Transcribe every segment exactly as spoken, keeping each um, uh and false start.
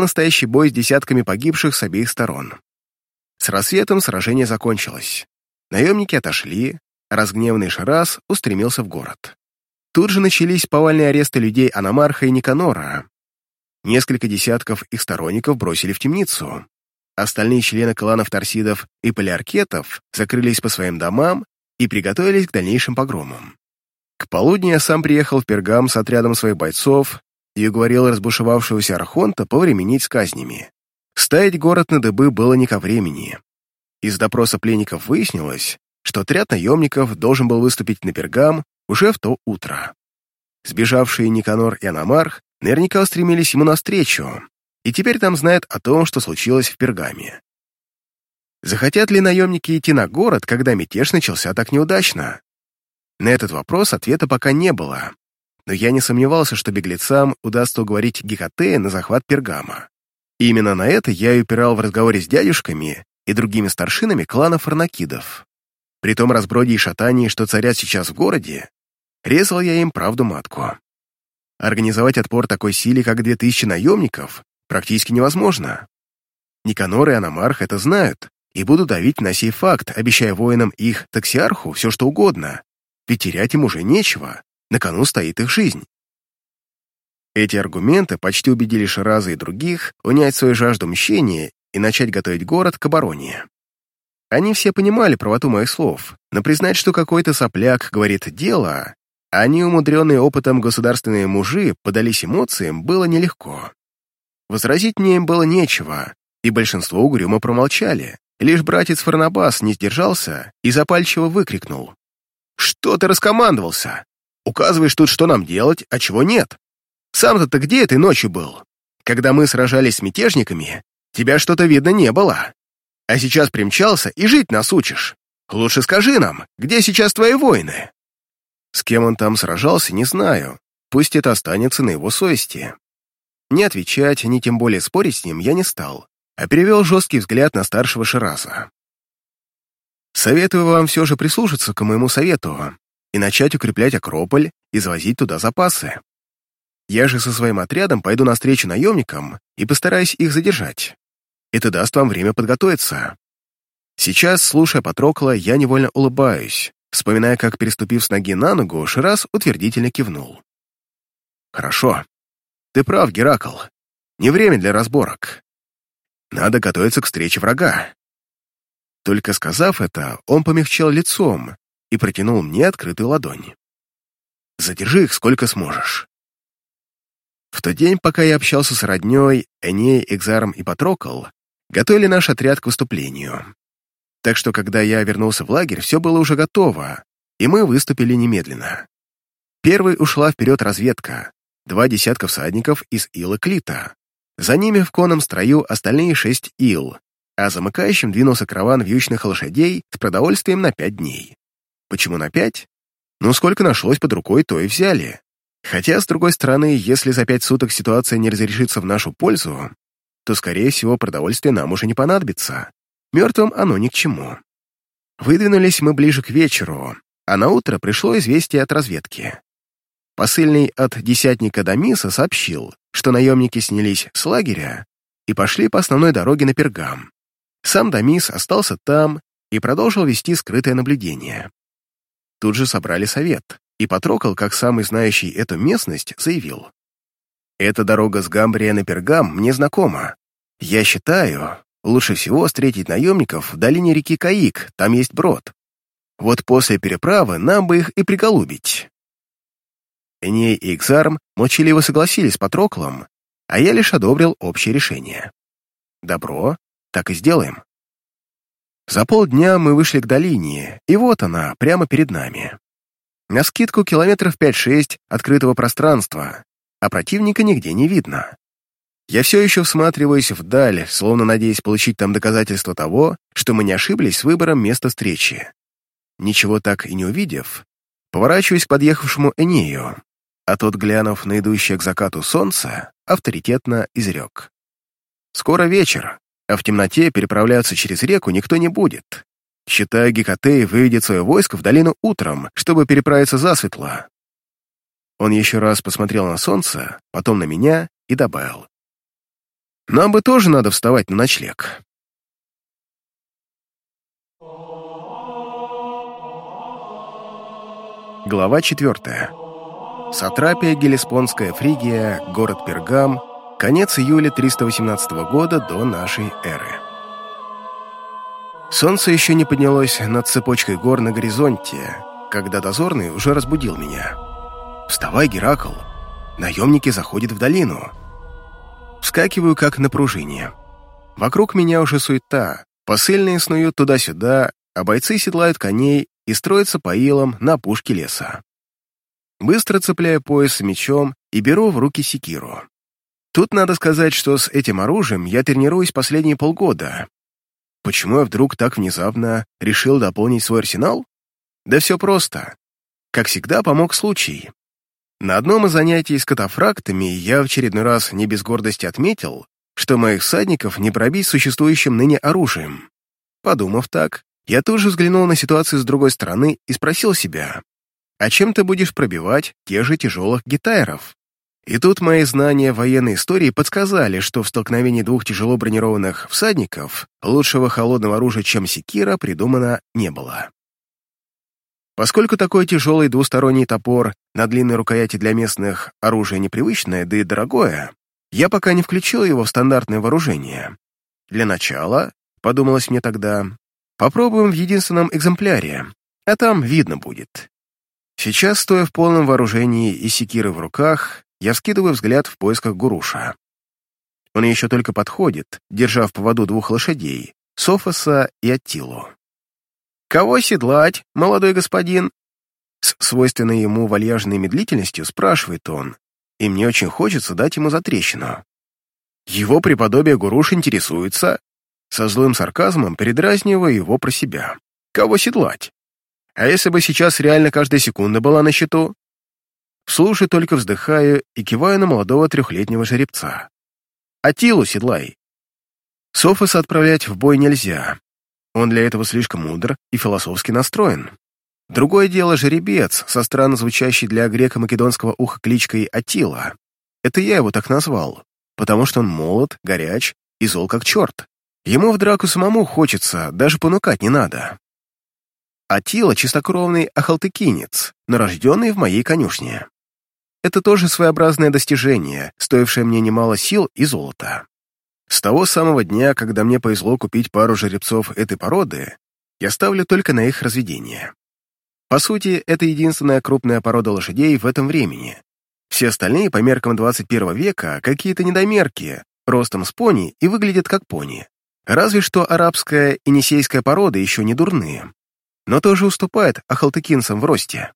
настоящий бой с десятками погибших с обеих сторон. С рассветом сражение закончилось. Наемники отошли, а разгневанный Шираз устремился в город. Тут же начались повальные аресты людей Аномарха и Никанора. Несколько десятков их сторонников бросили в темницу. Остальные члены кланов Торсидов и Полиаркетов закрылись по своим домам и приготовились к дальнейшим погромам. К полудню я сам приехал в Пергам с отрядом своих бойцов и уговорил разбушевавшегося Архонта повременить с казнями. Ставить город на дыбы было не ко времени. Из допроса пленников выяснилось, что отряд наемников должен был выступить на Пергам уже в то утро. Сбежавшие Никанор и Аномарх наверняка устремились ему навстречу, и теперь там знают о том, что случилось в Пергаме. Захотят ли наемники идти на город, когда мятеж начался так неудачно? На этот вопрос ответа пока не было, но я не сомневался, что беглецам удастся уговорить Гекатея на захват Пергама. И именно на это я и упирал в разговоре с дядюшками и другими старшинами клана Фарнакидов. При том разброде и шатании, что царят сейчас в городе, резал я им правду матку. Организовать отпор такой силе, как две тысячи наемников, практически невозможно. Никанор и Аномарх это знают и будут давить на сей факт, обещая воинам их таксиарху все что угодно, ведь терять им уже нечего, на кону стоит их жизнь. Эти аргументы почти убедили Шираза и других унять свою жажду мщения и начать готовить город к обороне. Они все понимали правоту моих слов, но признать, что какой-то сопляк говорит дело, а они, умудренные опытом государственные мужи, подались эмоциям, было нелегко. Возразить мне им было нечего, и большинство угрюмо промолчали. Лишь братец Фарнабас не сдержался и запальчиво выкрикнул: «Что ты раскомандовался? Указываешь тут, что нам делать, а чего нет? Сам-то ты где этой ночью был? Когда мы сражались с мятежниками, тебя что-то видно не было. А сейчас примчался и жить нас учишь. Лучше скажи нам, где сейчас твои воины?» С кем он там сражался, не знаю. Пусть это останется на его совести. Не отвечать, ни тем более спорить с ним я не стал, а перевел жесткий взгляд на старшего Шираза. «Советую вам все же прислушаться к моему совету и начать укреплять Акрополь и завозить туда запасы. Я же со своим отрядом пойду навстречу наемникам и постараюсь их задержать. Это даст вам время подготовиться». Сейчас, слушая Патрокла, я невольно улыбаюсь, вспоминая, как, переступив с ноги на ногу, Шираз утвердительно кивнул. «Хорошо. Ты прав, Геракл. Не время для разборок. Надо готовиться к встрече врага». Только сказав это, он помягчал лицом и протянул мне открытую ладонь. «Задержи их сколько сможешь». В тот день, пока я общался с роднёй, Эней, Экзаром и Патрокл, готовили наш отряд к выступлению. Так что, когда я вернулся в лагерь, все было уже готово, и мы выступили немедленно. Первой ушла вперед разведка, два десятка всадников из Ила Клита. За ними в конном строю остальные шесть ил, а замыкающим двинулся караван вьючных лошадей с продовольствием на пять дней. Почему на пять? Ну, сколько нашлось под рукой, то и взяли. Хотя, с другой стороны, если за пять суток ситуация не разрешится в нашу пользу, то, скорее всего, продовольствие нам уже не понадобится. Мертвым оно ни к чему. Выдвинулись мы ближе к вечеру, а наутро пришло известие от разведки. Посыльный от десятника Дамиса сообщил, что наемники снялись с лагеря и пошли по основной дороге на Пергам. Сам Дамис остался там и продолжил вести скрытое наблюдение. Тут же собрали совет, и Патрокл, как самый знающий эту местность, заявил: «Эта дорога с Гамбрия на Пергам мне знакома. Я считаю, лучше всего встретить наемников в долине реки Каик, там есть брод. Вот после переправы нам бы их и приголубить». Эней и Экзарм молчаливо согласились с Патроклом, а я лишь одобрил общее решение. Добро, так и сделаем. За полдня мы вышли к долине, и вот она, прямо перед нами. Навскидку километров пять-шесть открытого пространства, а противника нигде не видно. Я все еще всматриваюсь вдаль, словно надеясь получить там доказательства того, что мы не ошиблись с выбором места встречи. Ничего так и не увидев, поворачиваюсь к подъехавшему Энею, а тот, глянув на идущее к закату солнце, авторитетно изрек: «Скоро вечер, а в темноте переправляться через реку никто не будет. Считаю, Гекатей выведет свое войско в долину утром, чтобы переправиться засветло». Он еще раз посмотрел на солнце, потом на меня и добавил: Нам бы тоже надо вставать на ночлег. Глава четвертая. Сатрапия Гелеспонская Фригия, город Пергам, конец июля триста восемнадцатого года до нашей эры. Солнце еще не поднялось над цепочкой гор на горизонте, когда дозорный уже разбудил меня. «Вставай, Геракл! Наемники заходят в долину!» Вскакиваю, как на пружине. Вокруг меня уже суета, посыльные снуют туда-сюда, а бойцы седлают коней и строятся по илам на опушке леса. Быстро цепляю пояс с мечом и беру в руки секиру. Тут надо сказать, что с этим оружием я тренируюсь последние полгода. Почему я вдруг так внезапно решил дополнить свой арсенал? Да все просто. Как всегда, помог случай. На одном из занятий с катафрактами я в очередной раз не без гордости отметил, что моих всадников не пробить существующим ныне оружием. Подумав так, я тоже взглянул на ситуацию с другой стороны и спросил себя, а чем ты будешь пробивать тех же тяжелых гитайров? И тут мои знания военной истории подсказали, что в столкновении двух тяжело бронированных всадников лучшего холодного оружия, чем секира, придумано не было. Поскольку такой тяжелый двусторонний топор на длинной рукояти для местных оружие непривычное, да и дорогое, я пока не включил его в стандартное вооружение. Для начала, подумалось мне тогда, попробуем в единственном экземпляре, а там видно будет. Сейчас, стоя в полном вооружении и секиры в руках, я вскидываю взгляд в поисках Гуруша. Он еще только подходит, держа в поводу двух лошадей, Софоса и Аттилу. «Кого седлать, молодой господин?» С свойственной ему вальяжной медлительностью спрашивает он, и мне очень хочется дать ему затрещину. Его преподобие Гуруш интересуется, со злым сарказмом передразнивая его про себя. «Кого седлать? А если бы сейчас реально каждая секунда была на счету?» Вслушай, только вздыхаю и киваю на молодого трехлетнего жеребца. «Аттилу седлай!» Софоса отправлять в бой нельзя. Он для этого слишком мудр и философски настроен. Другое дело жеребец, со странно звучащей для греко-македонского уха кличкой Аттила. Это я его так назвал, потому что он молод, горяч и зол как черт. Ему в драку самому хочется, даже понукать не надо. Аттила — чистокровный ахалтыкинец, но рожденный в моей конюшне. Это тоже своеобразное достижение, стоившее мне немало сил и золота. С того самого дня, когда мне повезло купить пару жеребцов этой породы, я ставлю только на их разведение. По сути, это единственная крупная порода лошадей в этом времени. Все остальные, по меркам двадцать первого века, какие-то недомерки, ростом с пони и выглядят как пони. Разве что арабская и нисейская породы еще не дурные, но тоже уступают ахалтыкинцам в росте.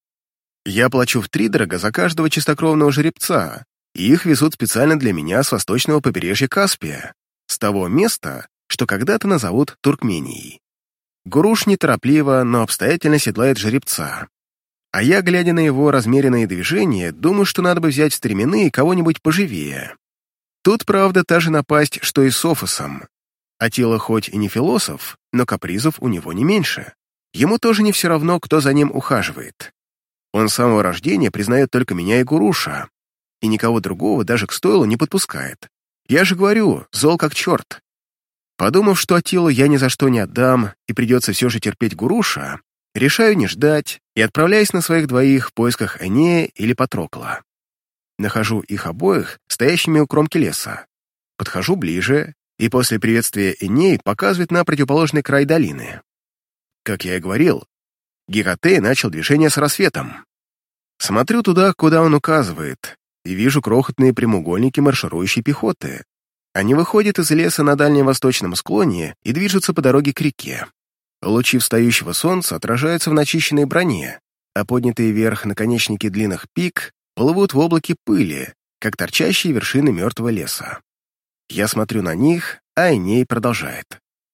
Я плачу втридорога за каждого чистокровного жеребца, и их везут специально для меня с восточного побережья Каспия, с того места, что когда-то назовут Туркменией. Гуруш неторопливо, но обстоятельно седлает жеребца. А я, глядя на его размеренные движения, думаю, что надо бы взять в стременные кого-нибудь поживее. Тут, правда, та же напасть, что и с Софосом. Аттила хоть и не философ, но капризов у него не меньше. Ему тоже не все равно, кто за ним ухаживает. Он с самого рождения признает только меня и Гуруша, и никого другого даже к стойлу не подпускает. Я же говорю, зол как черт. Подумав, что Аттилу я ни за что не отдам и придется все же терпеть Гуруша, решаю не ждать и отправляюсь на своих двоих в поисках Энея или Патрокла. Нахожу их обоих стоящими у кромки леса. Подхожу ближе, и после приветствия Эней показывает на противоположный край долины. Как я и говорил, Гекатей начал движение с рассветом. Смотрю туда, куда он указывает, и вижу крохотные прямоугольники марширующей пехоты. Они выходят из леса на дальнем восточном склоне и движутся по дороге к реке. Лучи встающего солнца отражаются в начищенной броне, а поднятые вверх наконечники длинных пик плывут в облаке пыли, как торчащие вершины мертвого леса. Я смотрю на них, а Эней продолжает.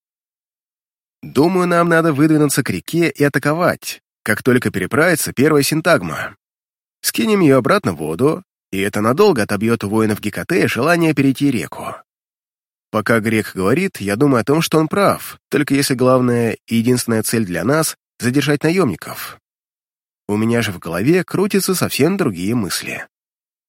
«Думаю, нам надо выдвинуться к реке и атаковать, как только переправится первая синтагма. Скинем ее обратно в воду, и это надолго отобьет у воинов Гекатея желание перейти реку. Пока грек говорит, я думаю о том, что он прав, только если главная и единственная цель для нас — задержать наемников. У меня же в голове крутятся совсем другие мысли.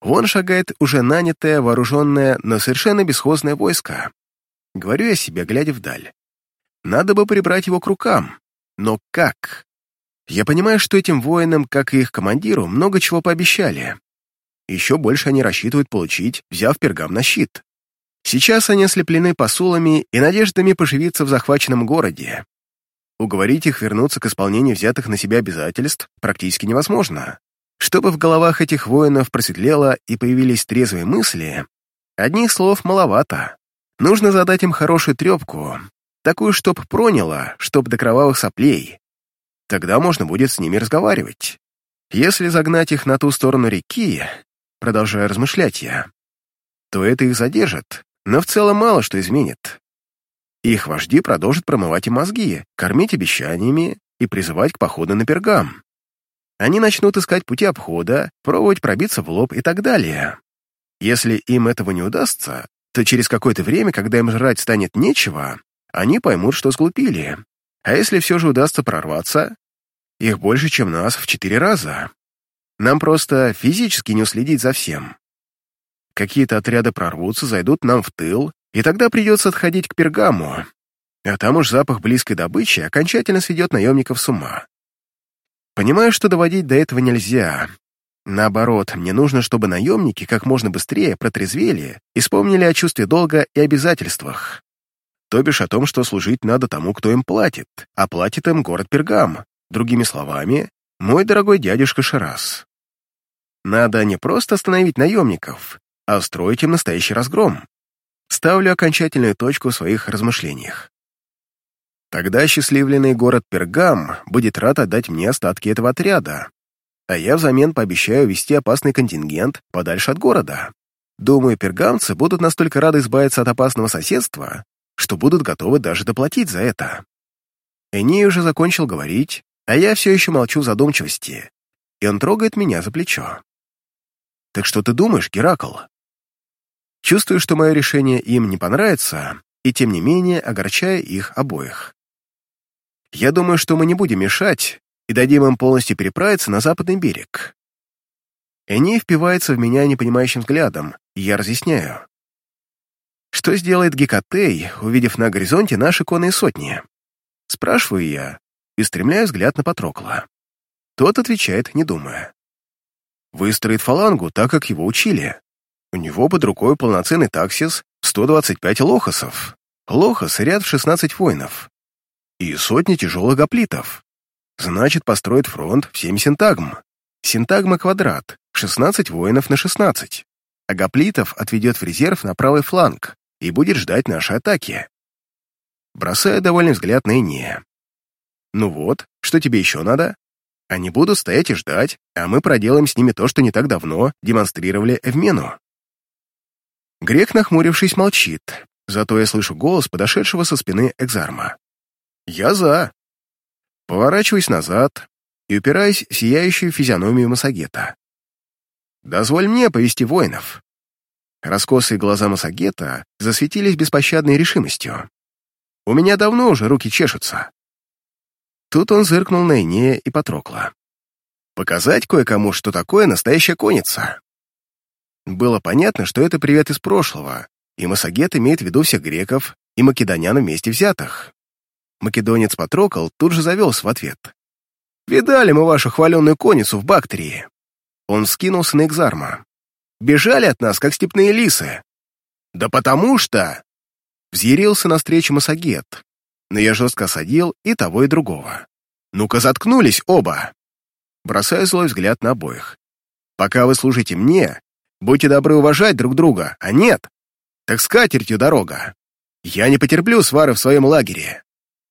Вон шагает уже нанятое, вооруженное, но совершенно бесхозное войско. Говорю я себе, глядя вдаль. Надо бы прибрать его к рукам. Но как? Я понимаю, что этим воинам, как и их командиру, много чего пообещали. Еще больше они рассчитывают получить, взяв Пергам на щит. Сейчас они ослеплены посулами и надеждами поживиться в захваченном городе. Уговорить их вернуться к исполнению взятых на себя обязательств практически невозможно. Чтобы в головах этих воинов просветлело и появились трезвые мысли, одних слов маловато. Нужно задать им хорошую трепку, такую, чтоб проняло, чтоб до кровавых соплей. Тогда можно будет с ними разговаривать. Если загнать их на ту сторону реки, продолжая размышлять я, то это их задержит, но в целом мало что изменит. Их вожди продолжат промывать им мозги, кормить обещаниями и призывать к походу на Пергам. Они начнут искать пути обхода, пробовать пробиться в лоб и так далее. Если им этого не удастся, то через какое-то время, когда им жрать станет нечего, они поймут, что сглупили. А если все же удастся прорваться, их больше, чем нас, в четыре раза. Нам просто физически не уследить за всем. Какие-то отряды прорвутся, зайдут нам в тыл, и тогда придется отходить к Пергаму, а там уж запах близкой добычи окончательно сведет наемников с ума. Понимаю, что доводить до этого нельзя. Наоборот, мне нужно, чтобы наемники как можно быстрее протрезвели и вспомнили о чувстве долга и обязательствах. То бишь о том, что служить надо тому, кто им платит, а платит им город Пергам, другими словами, мой дорогой дядюшка Шираз. Надо не просто остановить наемников, а устроить им настоящий разгром. Ставлю окончательную точку в своих размышлениях. Тогда счастливленный город Пергам будет рад отдать мне остатки этого отряда, а я взамен пообещаю вести опасный контингент подальше от города. Думаю, пергамцы будут настолько рады избавиться от опасного соседства, что будут готовы даже доплатить за это. Эней уже закончил говорить, а я все еще молчу в задумчивости, и он трогает меня за плечо. «Так что ты думаешь, Геракл?» Чувствую, что мое решение им не понравится, и тем не менее огорчаю их обоих. Я думаю, что мы не будем мешать и дадим им полностью переправиться на западный берег. Эней впивается в меня непонимающим взглядом, и я разъясняю. Что сделает Гекатей, увидев на горизонте наши конные сотни? Спрашиваю я и стремляю взгляд на Патрокла. Тот отвечает, не думая. Выстроит фалангу так, как его учили. У него под рукой полноценный таксис в сто двадцать пять лохосов. Лохос — ряд в шестнадцать воинов. И сотни тяжелых гоплитов. Значит, построит фронт в семь синтагм. Синтагма — квадрат, шестнадцать воинов на шестнадцать. А гоплитов отведет в резерв на правый фланг и будет ждать нашей атаки. Бросаю довольный взгляд на Энея. Ну вот, что тебе еще надо? Они будут стоять и ждать, а мы проделаем с ними то, что не так давно демонстрировали Эвмену. Грек, нахмурившись, молчит, зато я слышу голос подошедшего со спины Экзарма. «Я за». Поворачиваюсь назад и упираюсь в сияющую физиономию Массагета. «Дозволь мне повести воинов». Раскосые глаза Массагета засветились беспощадной решимостью. «У меня давно уже руки чешутся». Тут он зыркнул на Энея и Патрокла. «Показать кое-кому, что такое настоящая конница». Было понятно, что это привет из прошлого, и Массагет имеет в виду всех греков и македонян вместе взятых. Македонец Патрокл тут же завелся в ответ. «Видали мы вашу хваленную конницу в Бактрии?» Он вскинулся на Экзарма. «Бежали от нас, как степные лисы». «Да потому что...» Взъярился навстречу Массагет, но я жестко осадил и того, и другого. «Ну-ка заткнулись оба!» Бросаю злой взгляд на обоих. «Пока вы служите мне, будьте добры уважать друг друга, а нет, так с катертью дорога. Я не потерплю свары в своем лагере».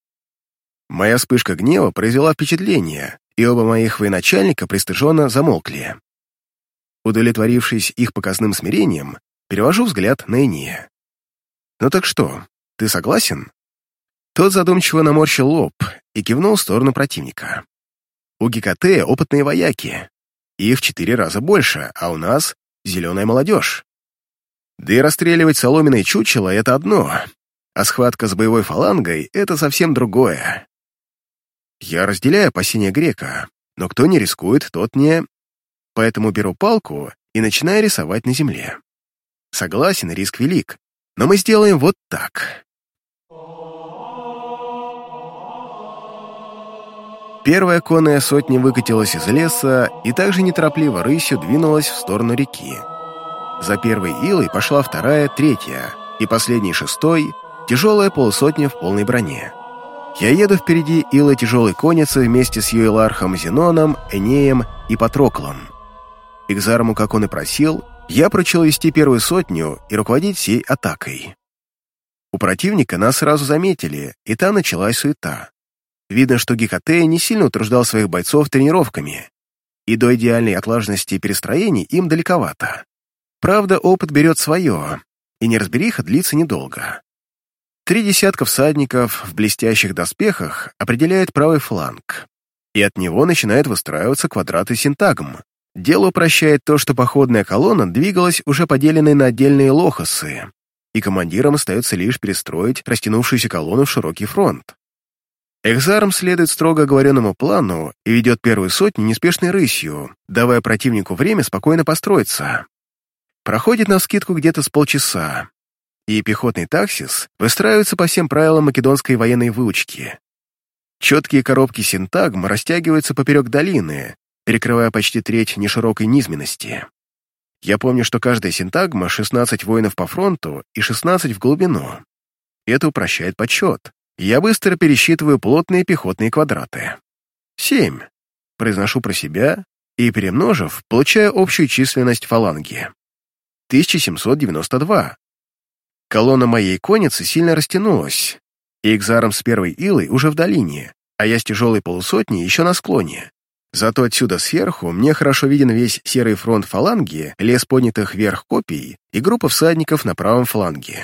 Моя вспышка гнева произвела впечатление, и оба моих военачальника пристыженно замолкли. Удовлетворившись их показным смирением, перевожу взгляд на Энея. «Ну так что, ты согласен?» Тот задумчиво наморщил лоб и кивнул в сторону противника. «У Гекатея опытные вояки. Их в четыре раза больше, а у нас зеленая молодежь. Да и расстреливать соломенное чучело — это одно, а схватка с боевой фалангой — это совсем другое. Я разделяю опасения грека, но кто не рискует, тот не... Поэтому беру палку и начинаю рисовать на земле. Согласен, риск велик, но мы сделаем вот так. Первая конная сотня выкатилась из леса и также неторопливо рысью двинулась в сторону реки. За первой илой пошла вторая, третья и последний шестой, тяжелая полусотня в полной броне. Я еду впереди илы тяжелой конницы вместе с Йоэлархом Зеноном, Энеем и Патроклом. Игзарму, как он и просил, я поручил вести первую сотню и руководить всей атакой. У противника нас сразу заметили, и там началась суета. Видно, что Гекатей не сильно утруждал своих бойцов тренировками, и до идеальной отлаженности перестроений им далековато. Правда, опыт берет свое, и неразбериха длится недолго. Три десятка всадников в блестящих доспехах определяет правый фланг, и от него начинают выстраиваться квадраты синтагм. Дело упрощает то, что походная колонна двигалась уже поделенной на отдельные лохосы, и командирам остается лишь перестроить растянувшуюся колонну в широкий фронт. Экзарм следует строго оговоренному плану и ведет первую сотню неспешной рысью, давая противнику время спокойно построиться. Проходит навскидку где-то с полчаса, и пехотный таксис выстраивается по всем правилам македонской военной выучки. Четкие коробки синтагм растягиваются поперек долины, перекрывая почти треть неширокой низменности. Я помню, что каждая синтагма — шестнадцать воинов по фронту и шестнадцать в глубину. Это упрощает подсчет. Я быстро пересчитываю плотные пехотные квадраты. Семь. Произношу про себя и, перемножив, получаю общую численность фаланги. тысяча семьсот девяносто два. Колонна моей конницы сильно растянулась, и Экзарм с первой илой уже в долине, а я с тяжелой полусотней еще на склоне. Зато отсюда сверху мне хорошо виден весь серый фронт фаланги, лес поднятых вверх копий и группа всадников на правом фланге.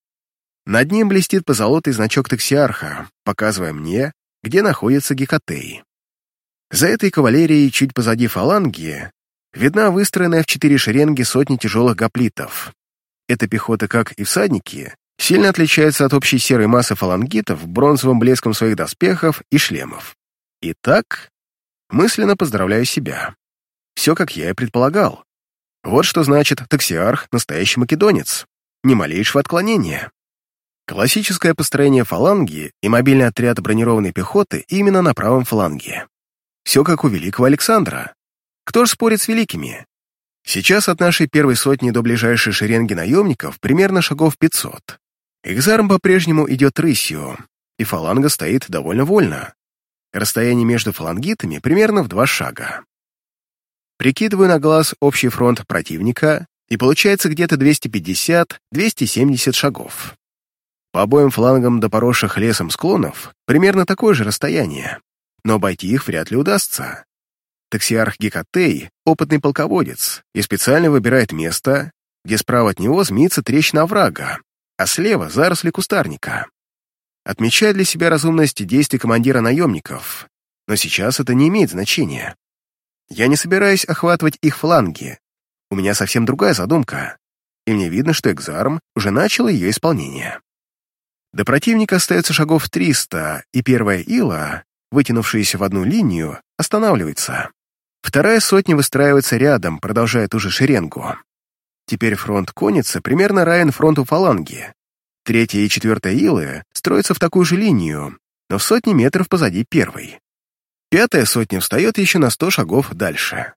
Над ним блестит позолотый значок Тексиарха, показывая мне, где находится Гекатей. За этой кавалерией, чуть позади фаланги, видна выстроенная в четыре шеренги сотни тяжелых гоплитов. Эта пехота, как и всадники, сильно отличается от общей серой массы фалангитов бронзовым блеском своих доспехов и шлемов. Итак, мысленно поздравляю себя. Все, как я и предполагал. Вот что значит Тексиарх — настоящий македонец. Ни малейшего отклонения. Классическое построение фаланги и мобильный отряд бронированной пехоты именно на правом фланге. Все как у великого Александра. Кто ж спорит с великими? Сейчас от нашей первой сотни до ближайшей шеренги наемников примерно шагов пятьсот. Экзарм по-прежнему идет рысью, и фаланга стоит довольно вольно. Расстояние между фалангитами примерно в два шага. Прикидываю на глаз общий фронт противника, и получается где-то двести пятьдесят — двести семьдесят шагов. По обоим флангам до поросших лесом склонов примерно такое же расстояние, но обойти их вряд ли удастся. Тексиарх Гекатей — опытный полководец и специально выбирает место, где справа от него змеится трещина оврага, а слева — заросли кустарника. Отмечает для себя разумность действий командира наемников, но сейчас это не имеет значения. Я не собираюсь охватывать их фланги, у меня совсем другая задумка, и мне видно, что Экзарм уже начал ее исполнение. До противника остается шагов триста, и первая ила, вытянувшаяся в одну линию, останавливается. Вторая сотня выстраивается рядом, продолжая ту же шеренгу. Теперь фронт конницы примерно равен фронту фаланги. Третья и четвертая илы строятся в такую же линию, но в сотни метров позади первой. Пятая сотня встает еще на сто шагов дальше.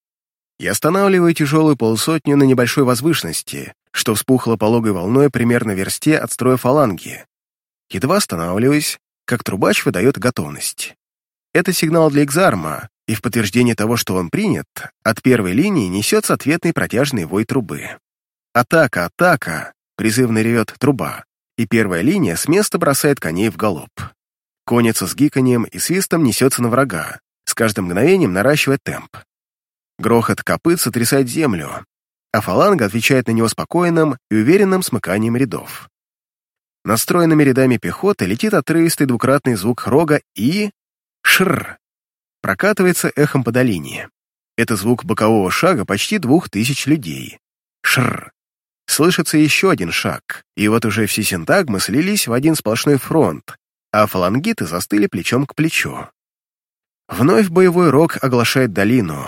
Я останавливаю тяжелую полусотню на небольшой возвышенности, что вспухло пологой волной примерно в версте от строя фаланги. Едва останавливаюсь, как трубач выдает готовность. Это сигнал для Экзарма, и в подтверждение того, что он принят, от первой линии несется ответный протяжный вой трубы. «Атака! Атака!» — призывно ревет труба, и первая линия с места бросает коней в галоп. Конница с гиканьем и свистом несется на врага, с каждым мгновением наращивая темп. Грохот копыт сотрясает землю, а фаланга отвечает на него спокойным и уверенным смыканием рядов. Настроенными рядами пехоты летит отрывистый двукратный звук рога и... шррр! Прокатывается эхом по долине. Это звук бокового шага почти двух тысяч людей. Шррр! Слышится еще один шаг, и вот уже все синтагмы слились в один сплошной фронт, а фалангиты застыли плечом к плечу. Вновь боевой рог оглашает долину,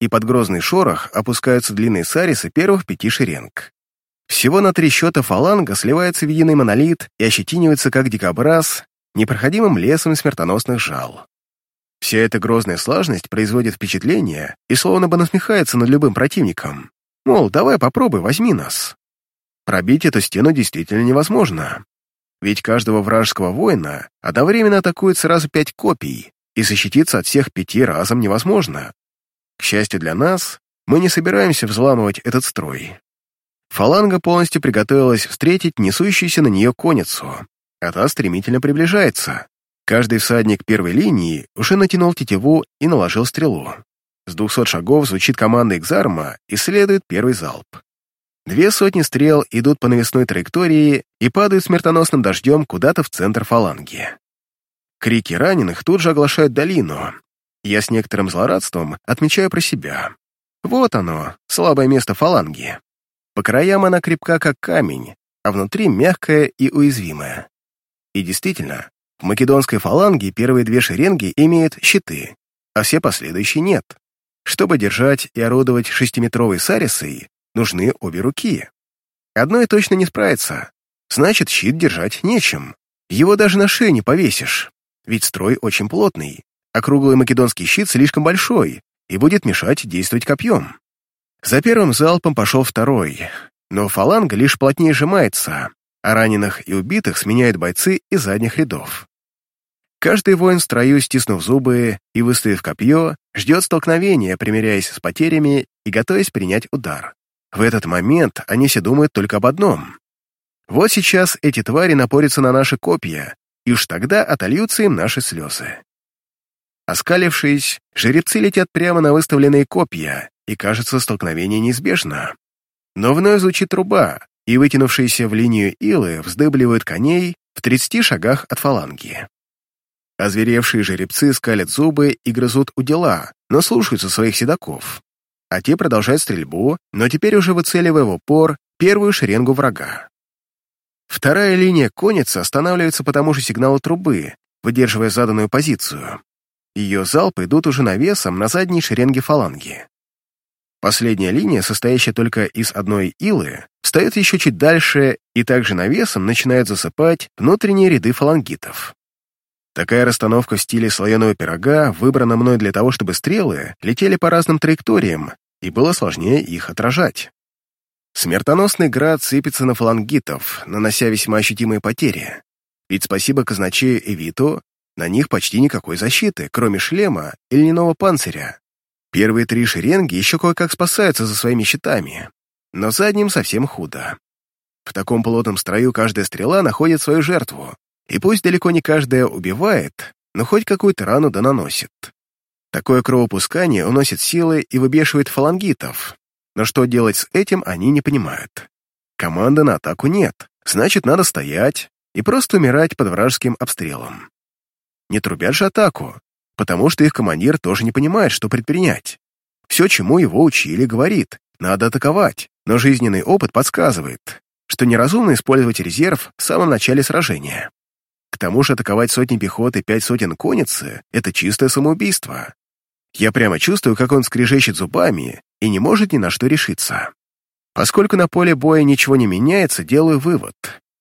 и под грозный шорох опускаются длинные сарисы первых пяти шеренг. Всего на три счета фаланга сливается в единый монолит и ощетинивается, как дикобраз, непроходимым лесом смертоносных жал. Вся эта грозная слаженность производит впечатление и словно бы насмехается над любым противником. Мол, давай попробуй, возьми нас. Пробить эту стену действительно невозможно. Ведь каждого вражеского воина одновременно атакует сразу пять копий, и защититься от всех пяти разом невозможно. К счастью для нас, мы не собираемся взламывать этот строй. Фаланга полностью приготовилась встретить несущуюся на нее конницу, а та стремительно приближается. Каждый всадник первой линии уже натянул тетиву и наложил стрелу. С двухсот шагов звучит команда экзарма и следует первый залп. Две сотни стрел идут по навесной траектории и падают смертоносным дождем куда-то в центр фаланги. Крики раненых тут же оглашают долину. Я с некоторым злорадством отмечаю про себя. Вот оно, слабое место фаланги. По краям она крепка, как камень, а внутри мягкая и уязвимая. И действительно, в македонской фаланге первые две шеренги имеют щиты, а все последующие нет. Чтобы держать и орудовать шестиметровой сарисой, нужны обе руки. Одной точно не справится, значит, щит держать нечем. Его даже на шею не повесишь, ведь строй очень плотный, а круглый македонский щит слишком большой и будет мешать действовать копьем. За первым залпом пошел второй, но фаланга лишь плотнее сжимается, а раненых и убитых сменяют бойцы из задних рядов. Каждый воин в строю, стиснув зубы и выставив копье, ждет столкновения, примиряясь с потерями и готовясь принять удар. В этот момент они все думают только об одном. Вот сейчас эти твари напорятся на наши копья, и уж тогда отольются им наши слезы. Оскалившись, жеребцы летят прямо на выставленные копья, и, кажется, столкновение неизбежно. Но вновь звучит труба, и вытянувшиеся в линию илы вздыбливают коней в тридцати шагах от фаланги. Озверевшие жеребцы скалят зубы и грызут удила, но слушаются своих седаков. А те продолжают стрельбу, но теперь уже выцеливая в упор первую шеренгу врага. Вторая линия конницы останавливается по тому же сигналу трубы, выдерживая заданную позицию. Ее залпы идут уже навесом на задней шеренге фаланги. Последняя линия, состоящая только из одной илы, встает еще чуть дальше и также навесом начинает засыпать внутренние ряды фалангитов. Такая расстановка в стиле слоеного пирога выбрана мной для того, чтобы стрелы летели по разным траекториям, и было сложнее их отражать. Смертоносный град сыпется на фалангитов, нанося весьма ощутимые потери. Ведь спасибо казначею Эвиту, на них почти никакой защиты, кроме шлема и льняного панциря. Первые три шеренги еще кое-как спасаются за своими щитами, но задним совсем худо. В таком плотном строю каждая стрела находит свою жертву, и пусть далеко не каждая убивает, но хоть какую-то рану да наносит. Такое кровопускание уносит силы и выбешивает фалангитов, но что делать с этим они не понимают. Команды на атаку нет, значит, надо стоять и просто умирать под вражеским обстрелом. Не трубят же атаку, потому что их командир тоже не понимает, что предпринять. Все, чему его учили, говорит, надо атаковать, но жизненный опыт подсказывает, что неразумно использовать резерв в самом начале сражения. К тому же атаковать сотни пехоты и пять сотен конницы — это чистое самоубийство. Я прямо чувствую, как он скрежещет зубами и не может ни на что решиться. Поскольку на поле боя ничего не меняется, делаю вывод.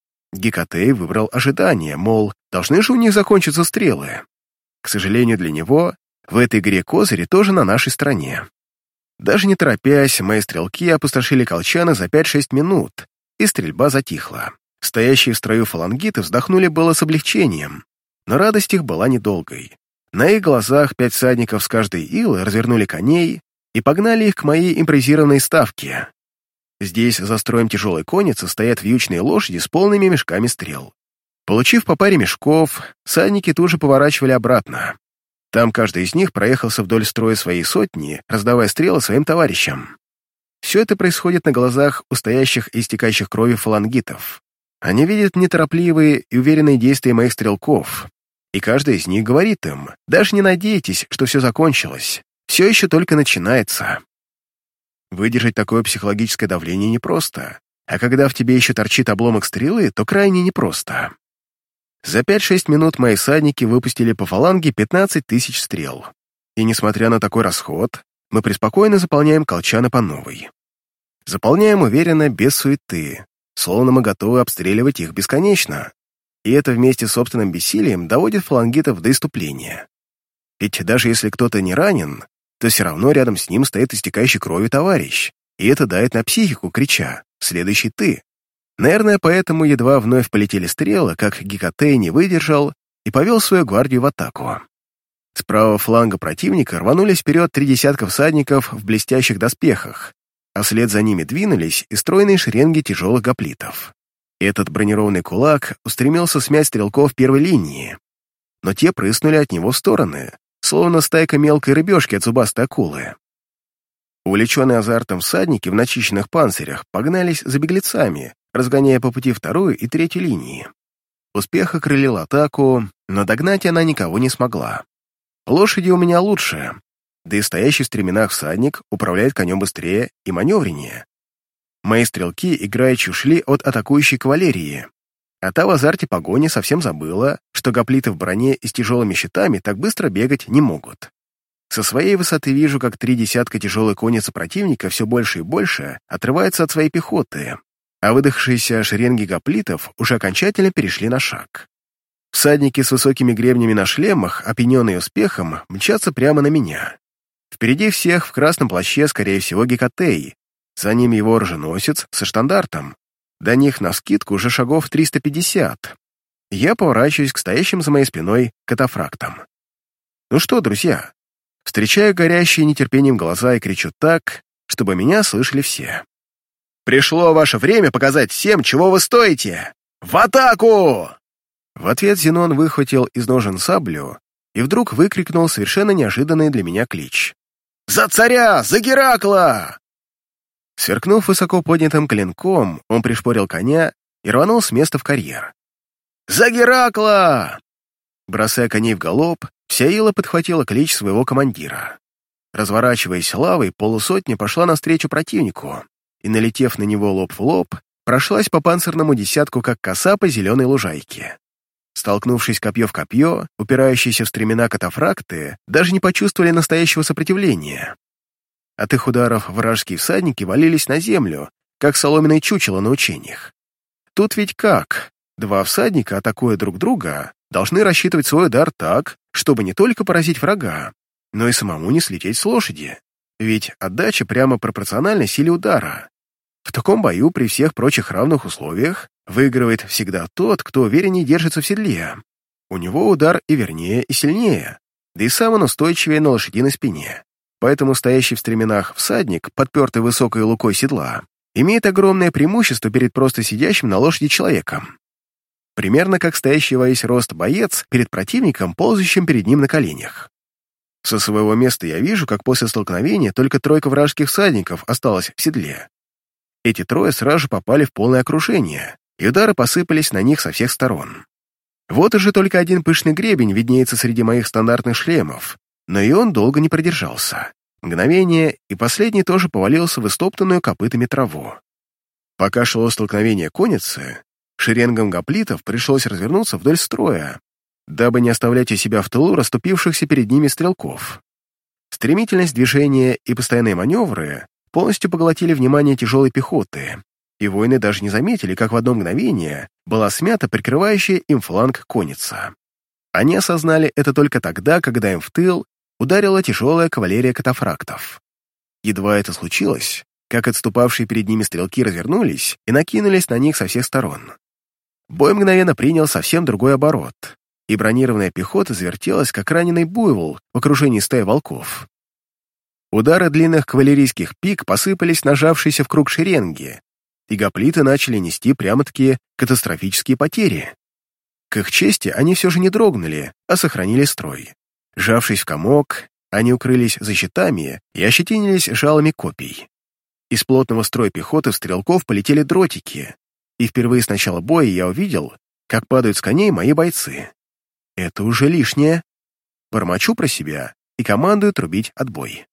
Гекатей выбрал ожидание, мол, должны же у них закончиться стрелы. К сожалению для него, в этой игре козыри тоже на нашей стороне. Даже не торопясь, мои стрелки опустошили колчаны за пять-шесть минут, и стрельба затихла. Стоящие в строю фалангиты вздохнули было с облегчением, но радость их была недолгой. На их глазах пять всадников с каждой илы развернули коней и погнали их к моей импровизированной ставке. Здесь за строем тяжелой конницы стоят вьючные лошади с полными мешками стрел. Получив по паре мешков, всадники тут же поворачивали обратно. Там каждый из них проехался вдоль строя своей сотни, раздавая стрелы своим товарищам. Все это происходит на глазах у стоящих и истекающих кровью фалангитов. Они видят неторопливые и уверенные действия моих стрелков, и каждый из них говорит им: даже не надейтесь, что все закончилось, все еще только начинается. Выдержать такое психологическое давление непросто, а когда в тебе еще торчит обломок стрелы, то крайне непросто. За пять-шесть минут мои всадники выпустили по фаланге пятнадцать тысяч стрел, и, несмотря на такой расход, мы преспокойно заполняем колчаны по новой. Заполняем уверенно, без суеты, словно мы готовы обстреливать их бесконечно. И это вместе с собственным бессилием доводит фалангитов до исступления. Ведь даже если кто-то не ранен, то все равно рядом с ним стоит истекающий кровью товарищ, и это давит на психику, крича «Следующий ты!». Наверное, поэтому едва вновь полетели стрелы, как Гекатей не выдержал и повел свою гвардию в атаку. С правого фланга противника рванулись вперед три десятка всадников в блестящих доспехах, а вслед за ними двинулись и стройные шеренги тяжелых гоплитов. Этот бронированный кулак устремился смять стрелков первой линии, но те прыснули от него в стороны, словно стайка мелкой рыбешки от зубастой акулы. Увлеченные азартом всадники в начищенных панцирях погнались за беглецами, разгоняя по пути вторую и третью линии. Успех окрылил атаку, но догнать она никого не смогла. Лошади у меня лучше, да и стоящий в стременах всадник управляет конем быстрее и маневреннее. Мои стрелки играючи ушли от атакующей кавалерии, а та в азарте погони совсем забыла, что гоплиты в броне и с тяжелыми щитами так быстро бегать не могут. Со своей высоты вижу, как три десятка тяжелой конницы противника все больше и больше отрывается от своей пехоты, а выдохшиеся шеренги гоплитов уже окончательно перешли на шаг. Всадники с высокими гребнями на шлемах, опьяненные успехом, мчатся прямо на меня. Впереди всех в красном плаще, скорее всего, Гекатей, за ним его оруженосец со штандартом. До них навскидку уже шагов триста пятьдесят. Я поворачиваюсь к стоящим за моей спиной катафрактам. Ну что, друзья, встречаю горящие нетерпением глаза и кричу так, чтобы меня слышали все. «Пришло ваше время показать всем, чего вы стоите! В атаку!» В ответ Зенон выхватил из ножен саблю и вдруг выкрикнул совершенно неожиданный для меня клич. «За царя! За Геракла!» Сверкнув высоко поднятым клинком, он пришпорил коня и рванул с места в карьер. «За Геракла!» Бросая коней в галоп, вся Ила подхватила клич своего командира. Разворачиваясь лавой, полусотня пошла навстречу противнику и, налетев на него лоб в лоб, прошлась по панцирному десятку, как коса по зеленой лужайке. Столкнувшись копье в копье, упирающиеся в стремена катафракты даже не почувствовали настоящего сопротивления. От их ударов вражеские всадники валились на землю, как соломенные чучела на учениях. Тут ведь как? Два всадника, атакуя друг друга, должны рассчитывать свой удар так, чтобы не только поразить врага, но и самому не слететь с лошади. Ведь отдача прямо пропорциональна силе удара. В таком бою при всех прочих равных условиях выигрывает всегда тот, кто увереннее держится в седле. У него удар и вернее, и сильнее, да и сам он устойчивее на лошадиной спине. Поэтому стоящий в стременах всадник, подпертый высокой лукой седла, имеет огромное преимущество перед просто сидящим на лошади человеком. Примерно как стоящий во весь рост боец перед противником, ползающим перед ним на коленях. Со своего места я вижу, как после столкновения только тройка вражеских всадников осталась в седле. Эти трое сразу же попали в полное окружение, и удары посыпались на них со всех сторон. Вот уже только один пышный гребень виднеется среди моих стандартных шлемов, но и он долго не продержался. Мгновение, и последний тоже повалился в истоптанную копытами траву. Пока шло столкновение конницы, шеренгам гоплитов пришлось развернуться вдоль строя, дабы не оставлять у себя в тылу расступившихся перед ними стрелков. Стремительность движения и постоянные маневры полностью поглотили внимание тяжелой пехоты, и воины даже не заметили, как в одно мгновение была смята прикрывающая им фланг конница. Они осознали это только тогда, когда им в тыл ударила тяжелая кавалерия катафрактов. Едва это случилось, как отступавшие перед ними стрелки развернулись и накинулись на них со всех сторон. Бой мгновенно принял совсем другой оборот, и бронированная пехота завертелась, как раненый буйвол в окружении стаи волков. Удары длинных кавалерийских пик посыпались на сжавшиеся в круг шеренги, и гоплиты начали нести прямо-таки катастрофические потери. К их чести они все же не дрогнули, а сохранили строй. Сжавшись в комок, они укрылись за щитами и ощетинились жалами копий. Из плотного строя пехоты в стрелков полетели дротики, и впервые с начала боя я увидел, как падают с коней мои бойцы. Это уже лишнее. Бормочу про себя и командую трубить отбой.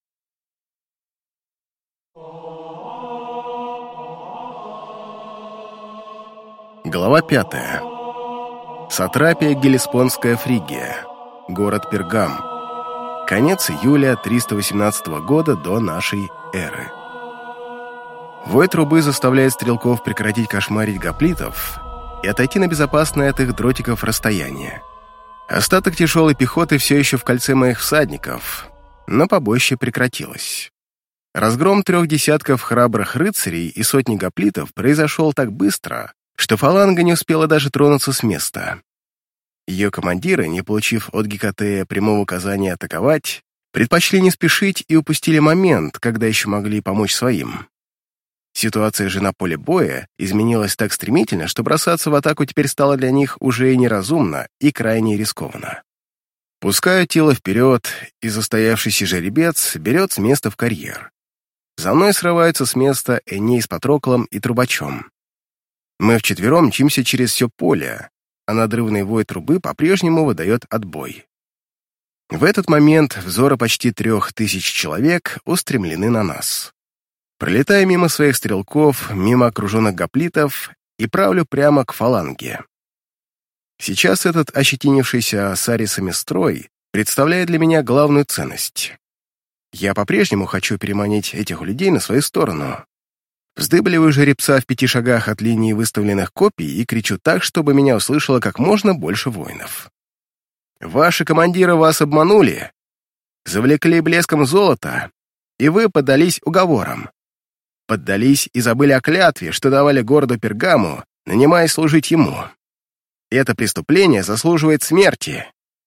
Глава пятая. Сатрапия Гелеспонская Фригия. Город Пергам. Конец июля триста восемнадцатого года до нашей эры. Вой трубы заставляет стрелков прекратить кошмарить гоплитов и отойти на безопасное от их дротиков расстояние. Остаток тяжелой пехоты все еще в кольце моих всадников, но побоище прекратилось. Разгром трех десятков храбрых рыцарей и сотни гоплитов произошел так быстро, что фаланга не успела даже тронуться с места. Ее командиры, не получив от Гекатея прямого указания атаковать, предпочли не спешить и упустили момент, когда еще могли помочь своим. Ситуация же на поле боя изменилась так стремительно, что бросаться в атаку теперь стало для них уже и неразумно, и крайне рискованно. Пускаю тело вперед, и застоявшийся жеребец берет с места в карьер. За мной срываются с места Эней с Патроклом и Трубачом. Мы вчетвером мчимся через все поле, а надрывный вой трубы по-прежнему выдает отбой. В этот момент взоры почти трех тысяч человек устремлены на нас. Пролетая мимо своих стрелков, мимо окруженных гоплитов и правлю прямо к фаланге. Сейчас этот ощетинившийся сарисами строй представляет для меня главную ценность. Я по-прежнему хочу переманить этих людей на свою сторону. Вздыбливаю жеребца в пяти шагах от линии выставленных копий и кричу так, чтобы меня услышало как можно больше воинов. «Ваши командиры вас обманули, завлекли блеском золота, и вы поддались уговорам. Поддались и забыли о клятве, что давали городу Пергаму, нанимаясь служить ему. Это преступление заслуживает смерти».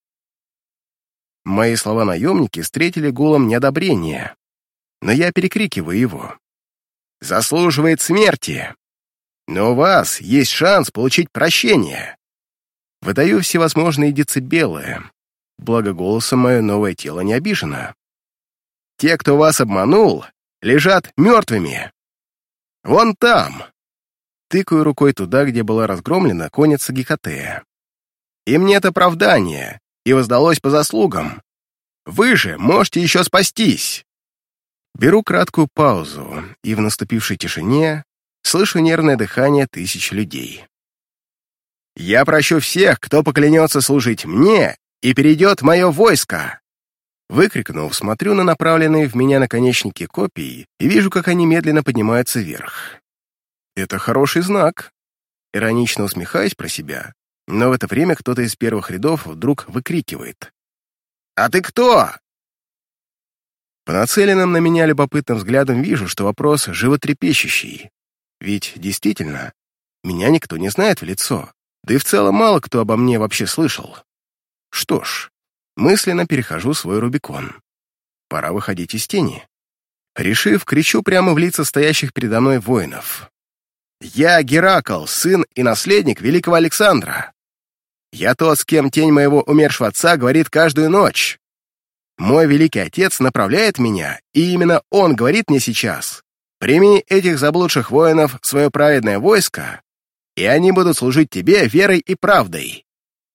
Мои слова наемники встретили гулом неодобрения, но я перекрикиваю его. «Заслуживает смерти! Но у вас есть шанс получить прощение!» Выдаю всевозможные децибелы, благо голосом мое новое тело не обижено. «Те, кто вас обманул, лежат мертвыми! Вон там!» Тыкаю рукой туда, где была разгромлена конница Гекатея. «Им нет оправдания, и воздалось по заслугам. Вы же можете еще спастись!» Беру краткую паузу, и в наступившей тишине слышу нервное дыхание тысяч людей. «Я прощу всех, кто поклянется служить мне и перейдет в мое войско!» Выкрикнув, смотрю на направленные в меня наконечники копий и вижу, как они медленно поднимаются вверх. Это хороший знак. Иронично усмехаюсь про себя, но в это время кто-то из первых рядов вдруг выкрикивает: «А ты кто?» По нацеленным на меня любопытным взглядом вижу, что вопрос животрепещущий. Ведь, действительно, меня никто не знает в лицо, да и в целом мало кто обо мне вообще слышал. Что ж, мысленно перехожу свой Рубикон. Пора выходить из тени. Решив, кричу прямо в лица стоящих передо мной воинов. «Я Геракл, сын и наследник великого Александра. Я тот, с кем тень моего умершего отца говорит каждую ночь. Мой великий отец направляет меня, и именно он говорит мне сейчас: прими этих заблудших воинов в свое праведное войско, и они будут служить тебе верой и правдой».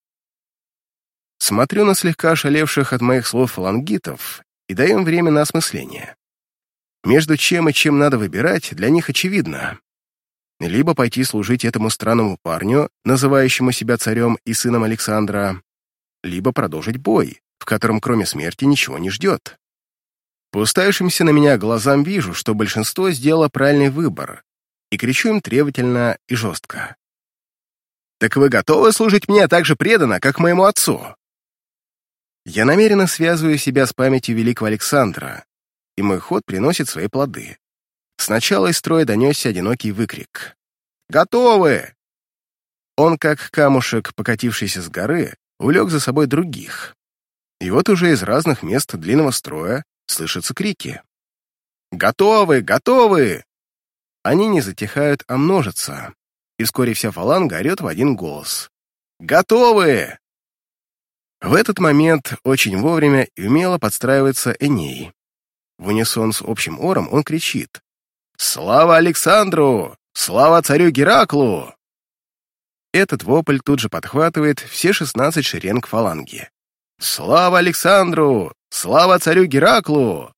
Смотрю на слегка ошалевших от моих слов фалангитов и даю им время на осмысление. Между чем и чем надо выбирать, для них очевидно. Либо пойти служить этому странному парню, называющему себя царем и сыном Александра, либо продолжить бой, в котором кроме смерти ничего не ждет. По уставившимся на меня глазам вижу, что большинство сделало правильный выбор, и кричу им требовательно и жестко. «Так вы готовы служить мне так же преданно, как моему отцу?» Я намеренно связываю себя с памятью великого Александра, и мой ход приносит свои плоды. Сначала из строя донесся одинокий выкрик: «Готовы!» Он, как камушек, покатившийся с горы, увлек за собой других. И вот уже из разных мест длинного строя слышатся крики. «Готовы! Готовы!» Они не затихают, а множатся, и вскоре вся фаланга орет в один голос: «Готовы!» В этот момент очень вовремя и умело подстраивается Эней. В унисон с общим ором он кричит: «Слава Александру! Слава царю Гераклу!» Этот вопль тут же подхватывает все шестнадцать шеренг фаланги. «Слава Александру! Слава царю Гераклу!»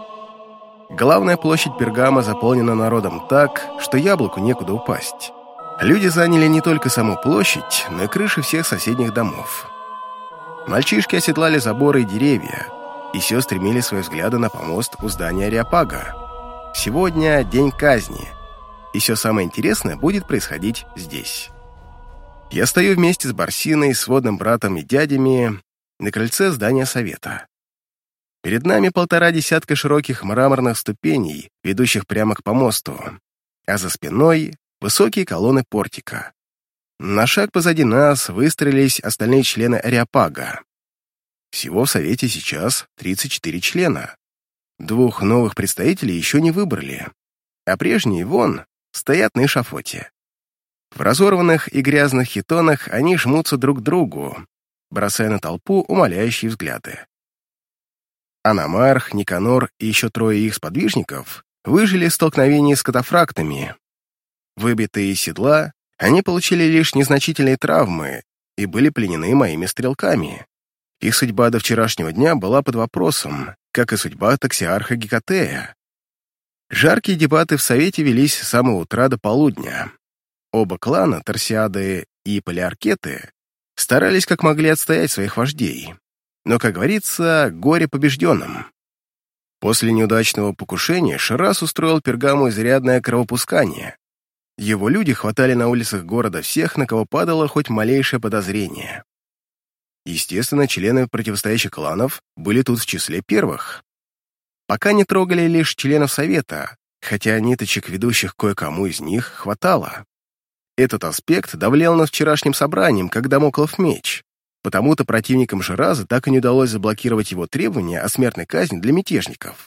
Главная площадь Пергама заполнена народом так, что яблоку некуда упасть. Люди заняли не только саму площадь, но и крыши всех соседних домов. Мальчишки оседлали заборы и деревья, и все стремили свои взгляды на помост у здания Ареопага. Сегодня день казни, и все самое интересное будет происходить здесь. Я стою вместе с Барсиной, сводным братом и дядями на крыльце здания совета. Перед нами полтора десятка широких мраморных ступеней, ведущих прямо к помосту, а за спиной — высокие колонны портика. На шаг позади нас выстроились остальные члены Ареопага. Всего в совете сейчас тридцать четыре члена. Двух новых представителей еще не выбрали, а прежние, вон, стоят на эшафоте. В разорванных и грязных хитонах они жмутся друг к другу, бросая на толпу умоляющие взгляды. Аномарх, Никанор и еще трое их сподвижников выжили в столкновении с катафрактами. Выбитые из седла, они получили лишь незначительные травмы и были пленены моими стрелками. Их судьба до вчерашнего дня была под вопросом, как и судьба таксиарха Гекатея. Жаркие дебаты в совете велись с самого утра до полудня. Оба клана, Торсиады и Полиаркеты, старались как могли отстоять своих вождей. Но, как говорится, горе побежденным. После неудачного покушения Шираз устроил Пергаму изрядное кровопускание. Его люди хватали на улицах города всех, на кого падало хоть малейшее подозрение. Естественно, члены противостоящих кланов были тут в числе первых. Пока не трогали лишь членов совета, хотя ниточек, ведущих кое-кому из них, хватало. Этот аспект давлел над вчерашним собранием, как дамоклов меч. Потому-то противникам Шираза так и не удалось заблокировать его требования о смертной казни для мятежников.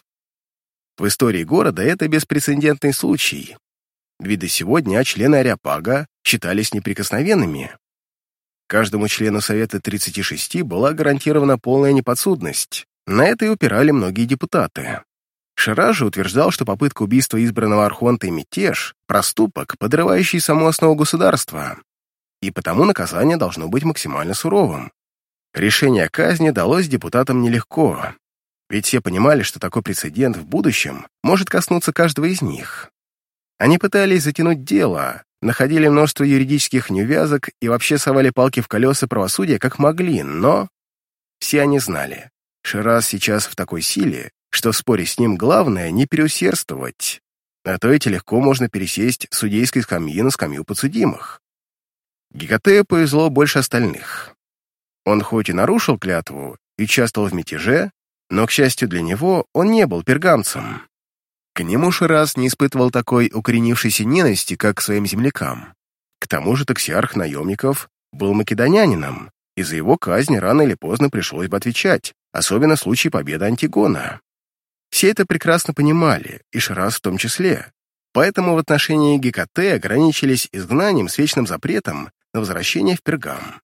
В истории города это беспрецедентный случай, ведь до сего дня члены Ареопага считались неприкосновенными. Каждому члену Совета тридцати шести была гарантирована полная неподсудность. На это и упирали многие депутаты. Шираз же утверждал, что попытка убийства избранного архонта и мятеж — проступок, подрывающий саму основу государства, и потому наказание должно быть максимально суровым. Решение о казни далось депутатам нелегко, ведь все понимали, что такой прецедент в будущем может коснуться каждого из них. Они пытались затянуть дело, находили множество юридических неувязок и вообще совали палки в колеса правосудия как могли, но все они знали, Шираз сейчас в такой силе, что в споре с ним главное не переусердствовать, а то ведь легко можно пересесть с судейской скамьи на скамью подсудимых. Гекатею повезло больше остальных. Он хоть и нарушил клятву и участвовал в мятеже, но, к счастью для него, он не был пергамцем. К нему Шираз не испытывал такой укоренившейся ненависти, как к своим землякам. К тому же таксиарх наемников был македонянином, и за его казнь рано или поздно пришлось бы отвечать, особенно в случае победы Антигона. Все это прекрасно понимали, и Шираз в том числе, поэтому в отношении Гекатея ограничились изгнанием с вечным запретом на возвращение в Пергам.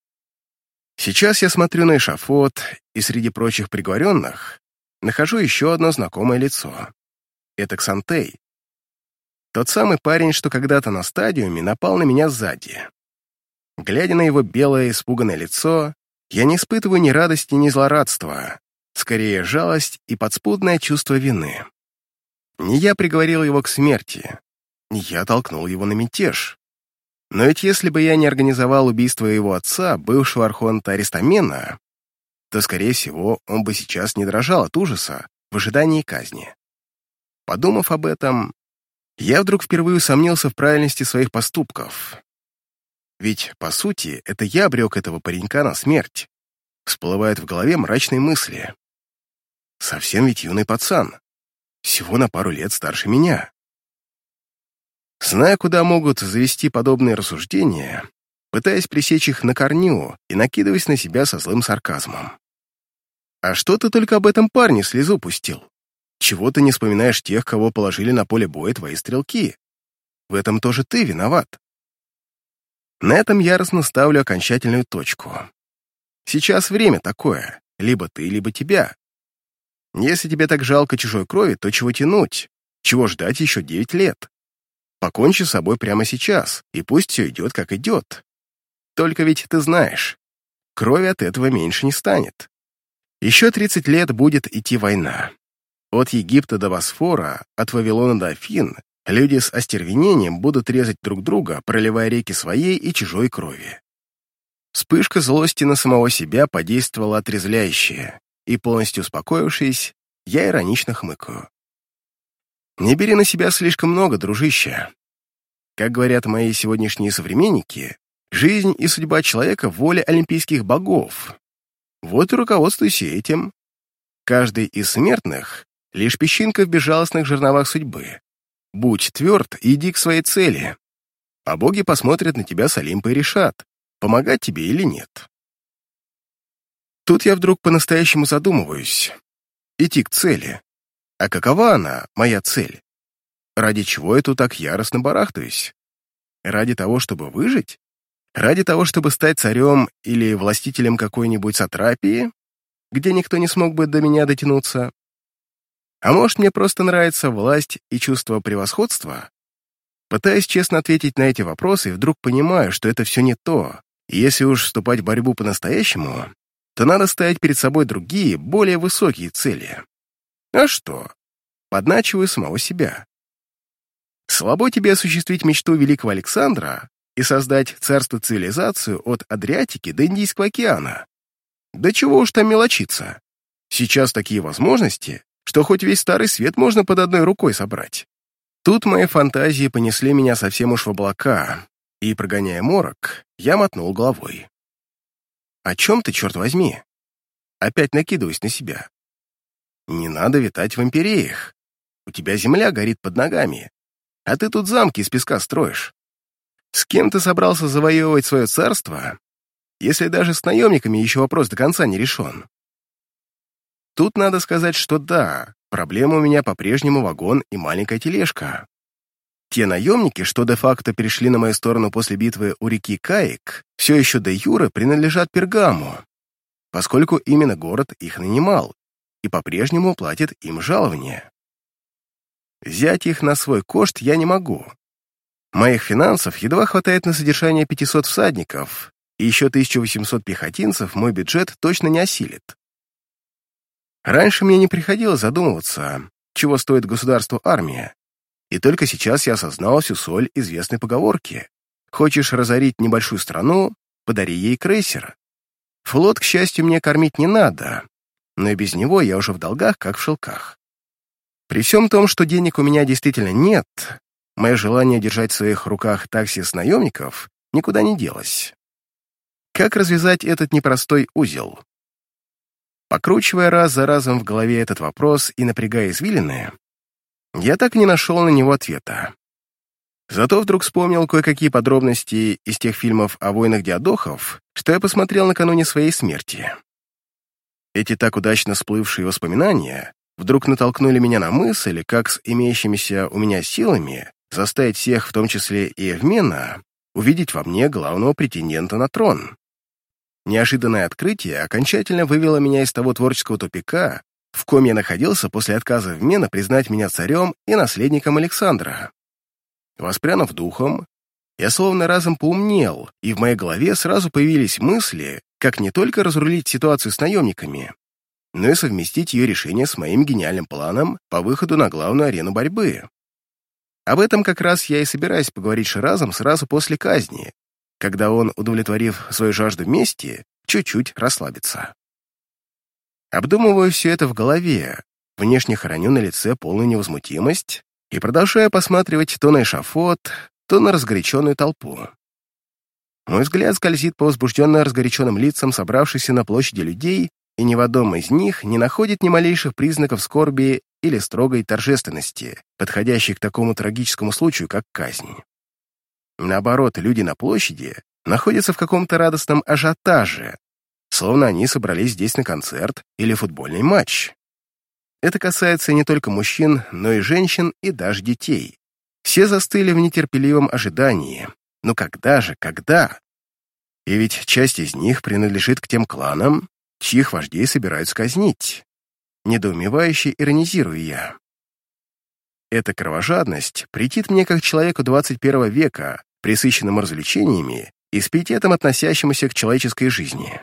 Сейчас я смотрю на эшафот, и среди прочих приговоренных нахожу еще одно знакомое лицо. Это Ксантей. Тот самый парень, что когда-то на стадиуме напал на меня сзади. Глядя на его белое испуганное лицо, я не испытываю ни радости, ни злорадства, скорее жалость и подспудное чувство вины. Не я приговорил его к смерти, не я толкнул его на мятеж. Но ведь если бы я не организовал убийство его отца, бывшего архонта Аристомена, то, скорее всего, он бы сейчас не дрожал от ужаса в ожидании казни. Подумав об этом, я вдруг впервые усомнился в правильности своих поступков. Ведь, по сути, это я обрек этого паренька на смерть. Всплывают в голове мрачные мысли. Совсем ведь юный пацан. Всего на пару лет старше меня. Зная, куда могут завести подобные рассуждения, пытаясь пресечь их на корню и накидываясь на себя со злым сарказмом. «А что ты только об этом парне слезу пустил? Чего ты не вспоминаешь тех, кого положили на поле боя твои стрелки? В этом тоже ты виноват». На этом яростно ставлю окончательную точку. Сейчас время такое, либо ты, либо тебя. Если тебе так жалко чужой крови, то чего тянуть? Чего ждать еще девять лет? Покончи с собой прямо сейчас, и пусть все идет, как идет. Только ведь ты знаешь, крови от этого меньше не станет. Еще тридцать лет будет идти война. От Египта до Босфора, от Вавилона до Афин Люди с остервенением будут резать друг друга, проливая реки своей и чужой крови. Вспышка злости на самого себя подействовала отрезвляюще, и, полностью успокоившись, я иронично хмыкаю. «Не бери на себя слишком много, дружище. Как говорят мои сегодняшние современники, жизнь и судьба человека в воле олимпийских богов. Вот и руководствуйся этим. Каждый из смертных — лишь песчинка в безжалостных жерновах судьбы. Будь тверд и иди к своей цели, а боги посмотрят на тебя с Олимпа и решат, помогать тебе или нет». Тут я вдруг по-настоящему задумываюсь. Идти к цели. А какова она, моя цель? Ради чего я тут так яростно барахтаюсь? Ради того, чтобы выжить? Ради того, чтобы стать царем или властителем какой-нибудь сатрапии, где никто не смог бы до меня дотянуться? А может, мне просто нравится власть и чувство превосходства? Пытаясь честно ответить на эти вопросы, вдруг понимаю, что это все не то, и если уж вступать в борьбу по-настоящему, то надо ставить перед собой другие, более высокие цели. А что? Подначиваю самого себя. Слабо тебе осуществить мечту великого Александра и создать царство-цивилизацию от Адриатики до Индийского океана. Да чего уж там мелочиться. Сейчас такие возможности, что хоть весь Старый Свет можно под одной рукой собрать. Тут мои фантазии понесли меня совсем уж в облака, и, прогоняя морок, я мотнул головой. «О чем ты, черт возьми?» Опять накидываюсь на себя. «Не надо витать в империях. У тебя земля горит под ногами, а ты тут замки из песка строишь. С кем ты собрался завоевывать свое царство, если даже с наемниками еще вопрос до конца не решен?» Тут надо сказать, что да, проблема у меня по-прежнему вагон и маленькая тележка. Те наемники, что де-факто перешли на мою сторону после битвы у реки Каик, все еще де-юре принадлежат Пергаму, поскольку именно город их нанимал и по-прежнему платит им жалование. Взять их на свой кошт я не могу. Моих финансов едва хватает на содержание пятисот всадников, и еще тысяча восемьсот пехотинцев мой бюджет точно не осилит. Раньше мне не приходилось задумываться, чего стоит государству армия, и только сейчас я осознал всю соль известной поговорки: «Хочешь разорить небольшую страну, подари ей крейсер». Флот, к счастью, мне кормить не надо, но и без него я уже в долгах, как в шелках. При всем том, что денег у меня действительно нет, мое желание держать в своих руках таксис наемников никуда не делось. Как развязать этот непростой узел? Покручивая раз за разом в голове этот вопрос и напрягая извилины, я так и не нашел на него ответа. Зато вдруг вспомнил кое-какие подробности из тех фильмов о войнах диадохов, что я посмотрел накануне своей смерти. Эти так удачно всплывшие воспоминания вдруг натолкнули меня на мысль, как с имеющимися у меня силами заставить всех, в том числе и Эвмена, увидеть во мне главного претендента на трон. Неожиданное открытие окончательно вывело меня из того творческого тупика, в ком я находился после отказа Эвмена признать меня царем и наследником Александра. Воспрянув духом, я словно разом поумнел, и в моей голове сразу появились мысли, как не только разрулить ситуацию с наемниками, но и совместить ее решение с моим гениальным планом по выходу на главную арену борьбы. Об этом как раз я и собираюсь поговорить с Ширазом сразу после казни, когда он, удовлетворив свою жажду мести, чуть-чуть расслабится. Обдумываю все это в голове, внешне храню на лице полную невозмутимость и продолжаю посматривать то на эшафот, то на разгоряченную толпу. Мой взгляд скользит по возбужденно разгоряченным лицам собравшихся на площади людей, и ни в одном из них не находит ни малейших признаков скорби или строгой торжественности, подходящих к такому трагическому случаю, как казнь. Наоборот, люди на площади находятся в каком-то радостном ажиотаже, словно они собрались здесь на концерт или футбольный матч. Это касается не только мужчин, но и женщин, и даже детей. Все застыли в нетерпеливом ожидании. Но когда же, когда? И ведь часть из них принадлежит к тем кланам, чьих вождей собираются казнить. Недоумевающе иронизирую я. Эта кровожадность претит мне как человеку двадцать первого века, пресыщенному развлечениями и с пиететом относящемуся к человеческой жизни.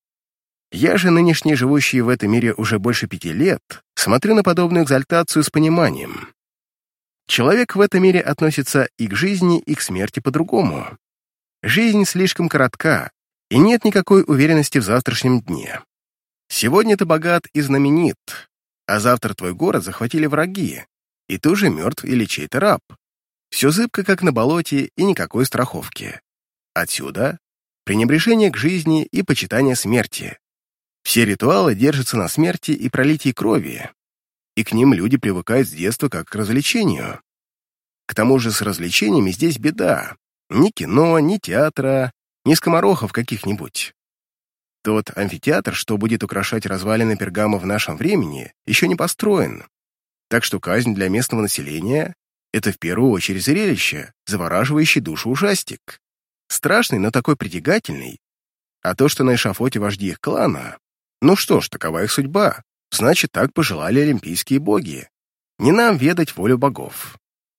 Я же, нынешний живущий в этом мире уже больше пяти лет, смотрю на подобную экзальтацию с пониманием. Человек в этом мире относится и к жизни, и к смерти по-другому. Жизнь слишком коротка, и нет никакой уверенности в завтрашнем дне. Сегодня ты богат и знаменит, а завтра твой город захватили враги, и ты уже мертв или чей-то раб. Все зыбко, как на болоте, и никакой страховки. Отсюда пренебрежение к жизни и почитание смерти. Все ритуалы держатся на смерти и пролитии крови, и к ним люди привыкают с детства как к развлечению. К тому же с развлечениями здесь беда. Ни кино, ни театра, ни скоморохов каких-нибудь. Тот амфитеатр, что будет украшать развалины Пергама в нашем времени, еще не построен. Так что казнь для местного населения — это в первую очередь зрелище, завораживающий душу ужастик. Страшный, но такой притягательный. А то, что на эшафоте вожди их клана, ну что ж, такова их судьба. Значит, так пожелали олимпийские боги. Не нам ведать волю богов.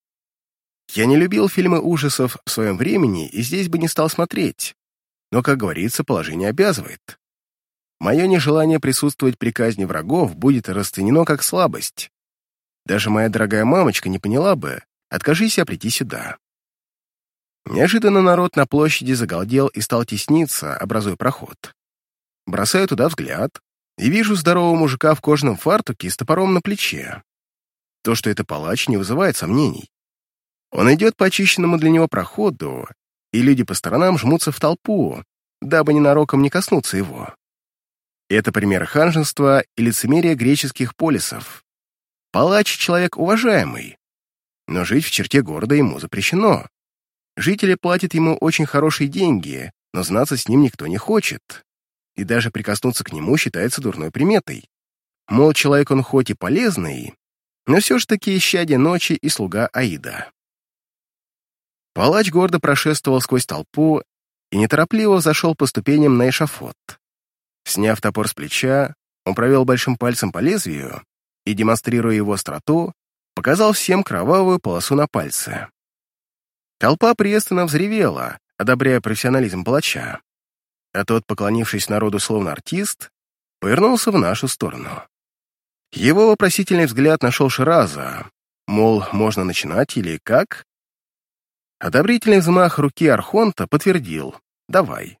Я не любил фильмы ужасов в своем времени и здесь бы не стал смотреть. Но, как говорится, положение обязывает. Мое нежелание присутствовать при казни врагов будет расценено как слабость. Даже моя дорогая мамочка не поняла бы, откажись я прийти сюда. Неожиданно народ на площади загалдел и стал тесниться, образуя проход. Бросаю туда взгляд и вижу здорового мужика в кожаном фартуке с топором на плече. То, что это палач, не вызывает сомнений. Он идет по очищенному для него проходу, и люди по сторонам жмутся в толпу, дабы ненароком не коснуться его. Это пример ханжества и лицемерия греческих полисов. Палач — человек уважаемый, но жить в черте города ему запрещено. Жители платят ему очень хорошие деньги, но знаться с ним никто не хочет, и даже прикоснуться к нему считается дурной приметой. Мол, человек он хоть и полезный, но все же таки исчадие ночи и слуга Аида. Палач гордо прошествовал сквозь толпу и неторопливо зашел по ступеням на эшафот. Сняв топор с плеча, он провел большим пальцем по лезвию и, демонстрируя его остроту, показал всем кровавую полосу на пальце. Толпа приветственно взревела, одобряя профессионализм палача, а тот, поклонившись народу словно артист, повернулся в нашу сторону. Его вопросительный взгляд нашел Шираза, мол, можно начинать или как? Одобрительный взмах руки архонта подтвердил «давай».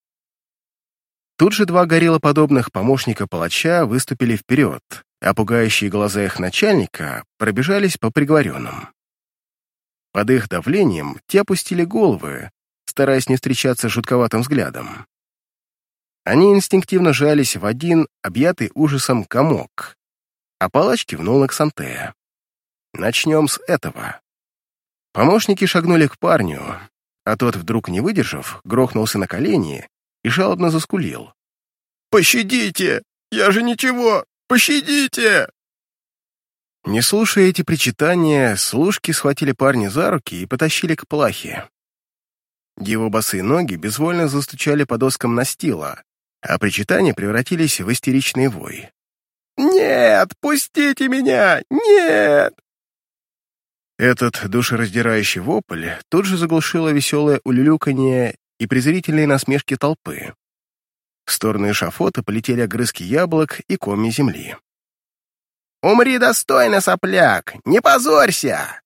Тут же два гориллоподобных помощника палача выступили вперед, а пугающие глаза их начальника пробежались по приговоренным. Под их давлением те опустили головы, стараясь не встречаться с жутковатым взглядом. Они инстинктивно жались в один, объятый ужасом, комок, а палач кивнул на Ксантея. «Начнем с этого». Помощники шагнули к парню, а тот, вдруг не выдержав, грохнулся на колени и жалобно заскулил. «Пощадите! Я же ничего! Пощадите!» Не слушая эти причитания, служки схватили парня за руки и потащили к плахе. Его босые ноги безвольно застучали по доскам настила, а причитания превратились в истеричный вой. «Нет! Пустите меня! Нет!» Этот душераздирающий вопль тут же заглушило веселое улюлюканье и презрительные насмешки толпы. В сторону эшафота полетели огрызки яблок и комья земли. «Умри достойно, сопляк! Не позорься!»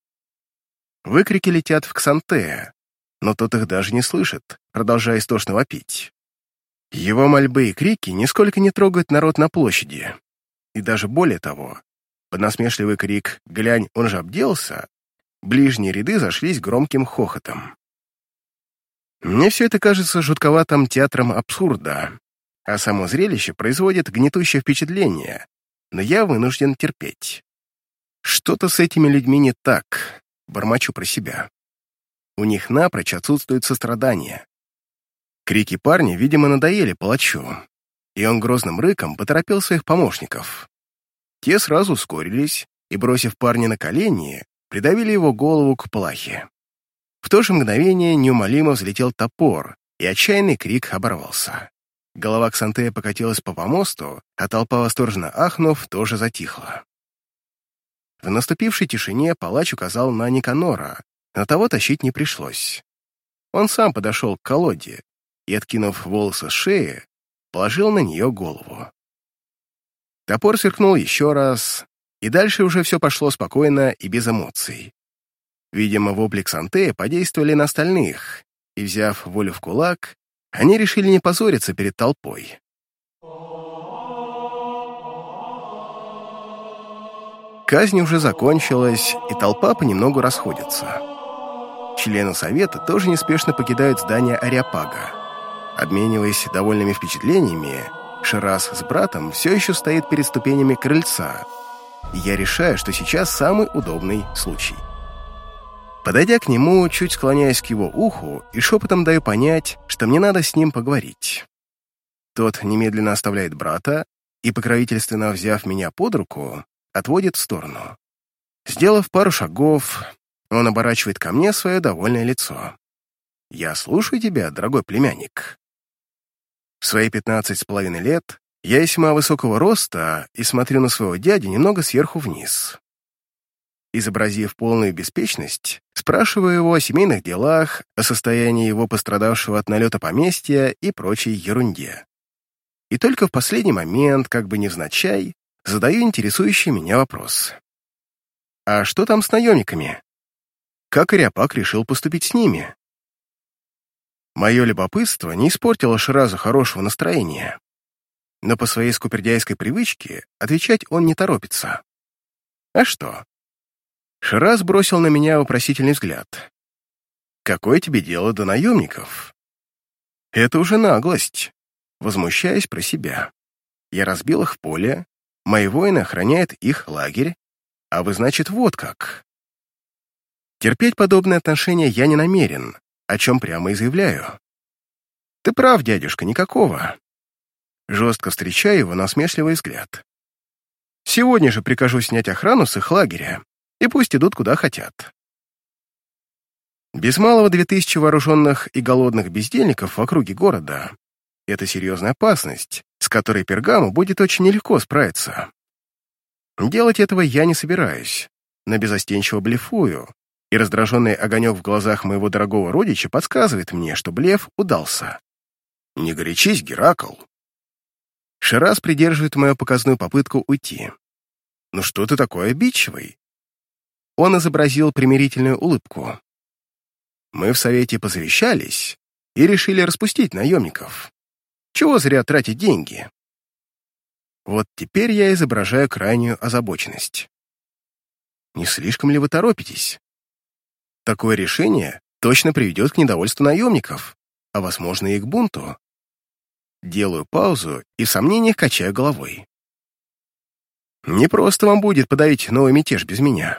Выкрики летят в Ксантея, но тот их даже не слышит, продолжая истошно вопить. Его мольбы и крики нисколько не трогают народ на площади. И даже более того, под насмешливый крик «Глянь, он же обделся!» ближние ряды зашлись громким хохотом. Мне все это кажется жутковатым театром абсурда, а само зрелище производит гнетущее впечатление, но я вынужден терпеть. Что-то с этими людьми не так, бормочу про себя. У них напрочь отсутствует сострадание. Крики парня, видимо, надоели палачу, и он грозным рыком поторопил своих помощников. Те сразу ускорились и, бросив парня на колени, придавили его голову к плахе. В то же мгновение неумолимо взлетел топор, и отчаянный крик оборвался. Голова Ксантея покатилась по помосту, а толпа, восторженно ахнув, тоже затихла. В наступившей тишине палач указал на Никанора, но того тащить не пришлось. Он сам подошел к колоде и, откинув волосы с шеи, положил на нее голову. Топор сверкнул еще раз, И дальше уже все пошло спокойно и без эмоций. Видимо, вопли Ксантея подействовали на остальных, и, взяв волю в кулак, они решили не позориться перед толпой. Казнь уже закончилась, и толпа понемногу расходится. Члены совета тоже неспешно покидают здание Ареопага. Обмениваясь довольными впечатлениями, Шираз с братом все еще стоит перед ступенями крыльца, и я решаю, что сейчас самый удобный случай. Подойдя к нему, чуть склоняясь к его уху и шепотом даю понять, что мне надо с ним поговорить. Тот немедленно оставляет брата и, покровительственно взяв меня под руку, отводит в сторону. Сделав пару шагов, он оборачивает ко мне свое довольное лицо. «Я слушаю тебя, дорогой племянник». В свои пятнадцать с половиной лет я весьма высокого роста и смотрю на своего дядю немного сверху вниз. Изобразив полную беспечность, спрашиваю его о семейных делах, о состоянии его пострадавшего от налета поместья и прочей ерунде. И только в последний момент, как бы невзначай, задаю интересующий меня вопрос. «А что там с наемниками? Как Ареопаг решил поступить с ними?» Мое любопытство не испортило Ширазу хорошего настроения, но по своей скупердяйской привычке отвечать он не торопится. «А что?» Шираз бросил на меня вопросительный взгляд. «Какое тебе дело до наемников?» «Это уже наглость», возмущаясь про себя. «Я разбил их в поле, мои воины охраняют их лагерь, а вы, значит, вот как». Терпеть подобное отношение я не намерен, о чем прямо и заявляю. «Ты прав, дядюшка, никакого». Жестко встречаю его насмешливый взгляд. «Сегодня же прикажу снять охрану с их лагеря, и пусть идут куда хотят». Без малого две тысячи вооруженных и голодных бездельников в округе города — это серьезная опасность, с которой Пергаму будет очень нелегко справиться. Делать этого я не собираюсь, но безостенчиво блефую, и раздраженный огонек в глазах моего дорогого родича подсказывает мне, что блеф удался. «Не горячись, Геракл!» Шираз придерживает мою показную попытку уйти. «Ну что ты такой обидчивый?» Он изобразил примирительную улыбку. «Мы в совете посовещались и решили распустить наемников. Чего зря тратить деньги?» Вот теперь я изображаю крайнюю озабоченность. «Не слишком ли вы торопитесь? Такое решение точно приведет к недовольству наемников, а, возможно, и к бунту». Делаю паузу и в сомнениях качаю головой. «Не просто вам будет подавить новый мятеж без меня».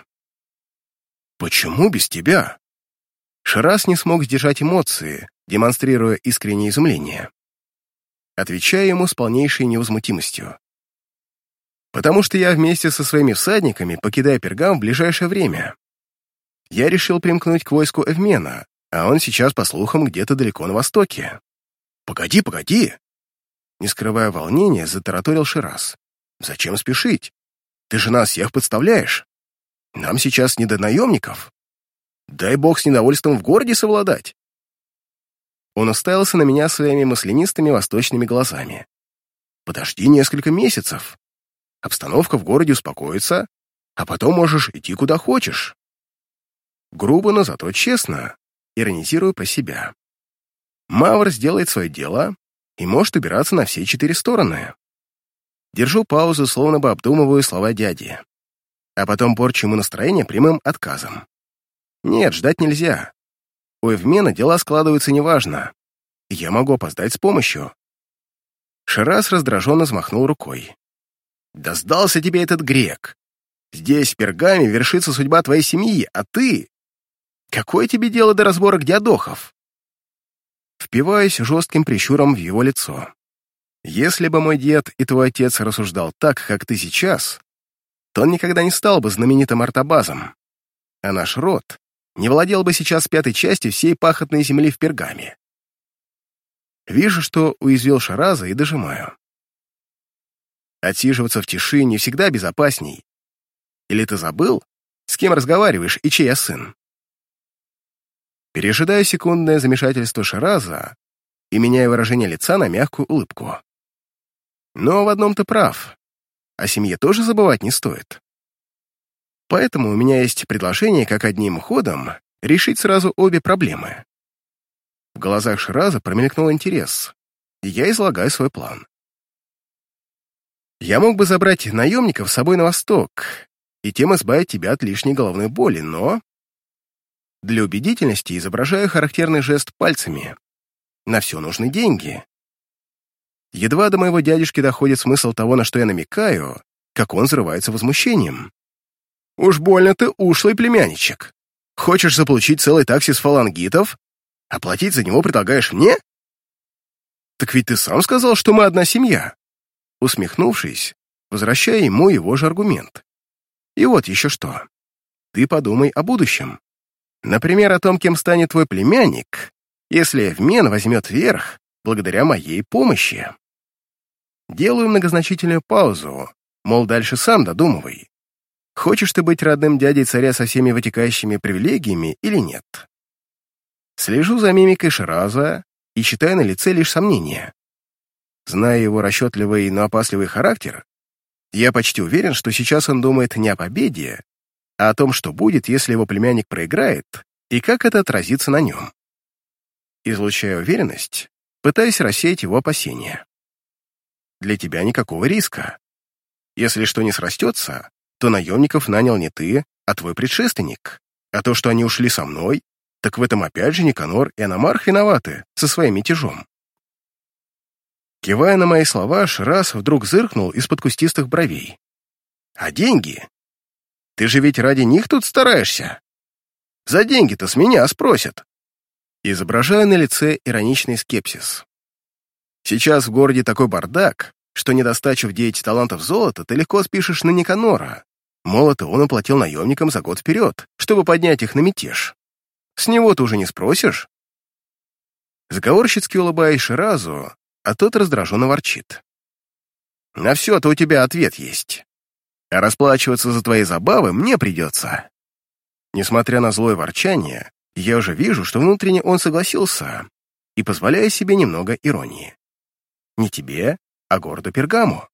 «Почему без тебя?» Шираз не смог сдержать эмоции, демонстрируя искреннее изумление. Отвечаю ему с полнейшей невозмутимостью. «Потому что я вместе со своими всадниками покидаю Пергам в ближайшее время. Я решил примкнуть к войску Эвмена, а он сейчас, по слухам, где-то далеко на востоке». «Погоди, погоди!» Не скрывая волнения, затараторил Шираз. «Зачем спешить? Ты же нас всех подставляешь. Нам сейчас не до наемников. Дай бог с недовольством в городе совладать». Он уставился на меня своими маслянистыми восточными глазами. «Подожди несколько месяцев. Обстановка в городе успокоится, а потом можешь идти куда хочешь». Грубо, но зато честно, иронизирую про себя. Мавр сделает свое дело и может убираться на все четыре стороны. Держу паузу, словно бы обдумываю слова дяди, а потом порчу ему настроение прямым отказом. Нет, ждать нельзя. У Эвмена дела складываются неважно, и я могу опоздать с помощью. Шираз раздраженно взмахнул рукой. «Да сдался тебе этот грек! Здесь, в Пергаме, вершится судьба твоей семьи, а ты... Какое тебе дело до разборок диадохов?» Впиваюсь жестким прищуром в его лицо. «Если бы мой дед и твой отец рассуждал так, как ты сейчас, то он никогда не стал бы знаменитым артобазом, а наш род не владел бы сейчас пятой частью всей пахотной земли в Пергаме». Вижу, что уязвил Шираза, и дожимаю. Отсиживаться в тиши не всегда безопасней. Или ты забыл, с кем разговариваешь и чей я сын? Пережидаю секундное замешательство Шираза и меняю выражение лица на мягкую улыбку. Но в одном ты прав. О семье тоже забывать не стоит. Поэтому у меня есть предложение, как одним ходом решить сразу обе проблемы. В глазах Шираза промелькнул интерес, и я излагаю свой план. Я мог бы забрать наемников с собой на восток и тем избавить тебя от лишней головной боли, но... Для убедительности изображаю характерный жест пальцами. На все нужны деньги. Едва до моего дядюшки доходит смысл того, на что я намекаю, как он взрывается возмущением. «Уж больно ты ушлый племянничек. Хочешь заполучить целый таксис фалангитов, а платить за него предлагаешь мне? Так ведь ты сам сказал, что мы одна семья». Усмехнувшись, возвращая ему его же аргумент. И вот еще что. Ты подумай о будущем. Например, о том, кем станет твой племянник, если Эвмен возьмет верх благодаря моей помощи. Делаю многозначительную паузу, мол, дальше сам додумывай. Хочешь ты быть родным дядей царя со всеми вытекающими привилегиями или нет? Слежу за мимикой Шираза и читаю на лице лишь сомнения. Зная его расчетливый, но опасливый характер, я почти уверен, что сейчас он думает не о победе, а о том, что будет, если его племянник проиграет, и как это отразится на нем. Излучая уверенность, пытаясь рассеять его опасения. Для тебя никакого риска. Если что не срастется, то наемников нанял не ты, а твой предшественник. А то, что они ушли со мной, так в этом опять же Никанор и Аномарх виноваты со своим мятежом. Кивая на мои слова, Шираз вдруг зыркнул из-под кустистых бровей. «А деньги? Ты же ведь ради них тут стараешься? За деньги-то с меня спросят». Изображая на лице ироничный скепсис. «Сейчас в городе такой бардак, что недостачу в девять талантов золота ты легко спишешь на Никанора. Мол, это он оплатил наемникам за год вперед, чтобы поднять их на мятеж. С него ты уже не спросишь?» Заговорщицки улыбаясь Ширазу, а тот раздраженно ворчит. «На все-то у тебя ответ есть. А расплачиваться за твои забавы мне придется». Несмотря на злое ворчание, я уже вижу, что внутренне он согласился и позволяю себе немного иронии. Не тебе, а городу Пергаму.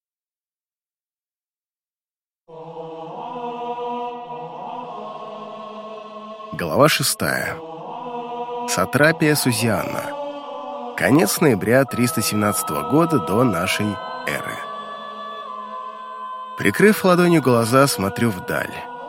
Глава шестая. Сатрапия Сузианна. Конец ноября триста семнадцатого года до нашей эры. Прикрыв ладонью глаза, смотрю вдаль.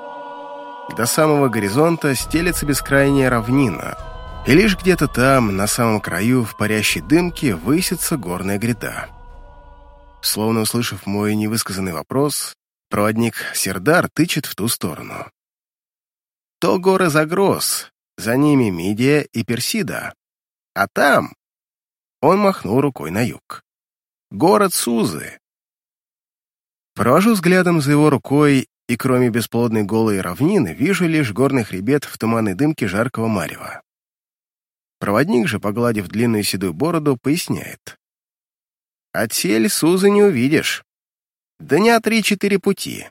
До самого горизонта стелется бескрайняя равнина, и лишь где-то там, на самом краю, в парящей дымке, высится горная гряда. Словно услышав мой невысказанный вопрос, проводник Сердар тычет в ту сторону. То горы Загроз, за ними Мидия и Персида, а там... Он махнул рукой на юг. Город Сузы. Провожу взглядом за его рукой, и кроме бесплодной голой равнины вижу лишь горный хребет в туманной дымке жаркого марева. Проводник же, погладив длинную седую бороду, поясняет. Отсель Сузы не увидишь. Дня три-четыре пути.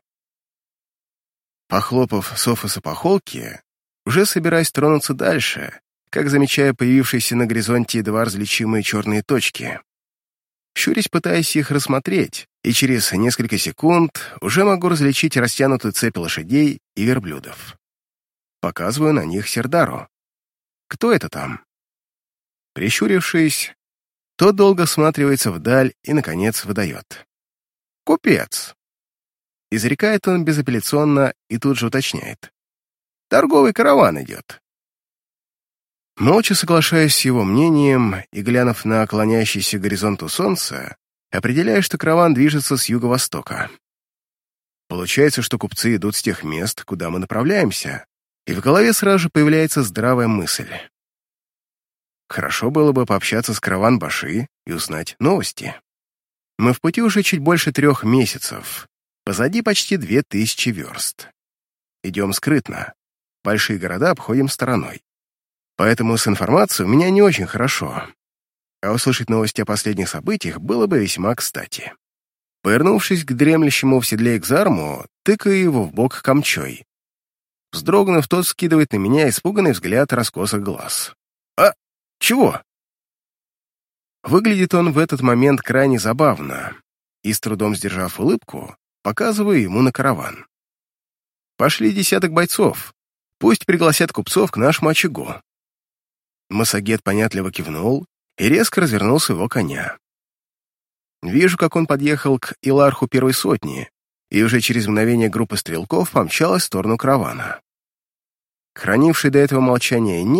Похлопав Софоса по холке, уже собираюсь тронуться дальше, как замечаю появившиеся на горизонте едва различимые черные точки. Щурясь, пытаясь их рассмотреть, и через несколько секунд уже могу различить растянутую цепь лошадей и верблюдов. Показываю на них Сердару. Кто это там? Прищурившись, тот долго всматривается вдаль и, наконец, выдает. «Купец!» Изрекает он безапелляционно и тут же уточняет. «Торговый караван идет». Молча соглашаясь с его мнением и, глянув на клонящийся к горизонту солнце, определяю, что караван движется с юго-востока. Получается, что купцы идут с тех мест, куда мы направляемся, и в голове сразу же появляется здравая мысль. Хорошо было бы пообщаться с караван-баши и узнать новости. Мы в пути уже чуть больше трех месяцев, позади почти две тысячи верст. Идем скрытно, большие города обходим стороной. Поэтому с информацией у меня не очень хорошо, а услышать новости о последних событиях было бы весьма кстати. Повернувшись к дремлющему в седле Экзарму, тыкаю его в бок камчой. Вздрогнув, тот скидывает на меня испуганный взгляд раскосых глаз. «А, чего?» Выглядит он в этот момент крайне забавно, и, с трудом сдержав улыбку, показываю ему на караван. Пошли десяток бойцов. Пусть пригласят купцов к нашему очагу». Массагет понятливо кивнул и резко развернул своего коня. Вижу, как он подъехал к Иларху первой сотни, и уже через мгновение группа стрелков помчалась в сторону каравана. Хранивший до этого молчание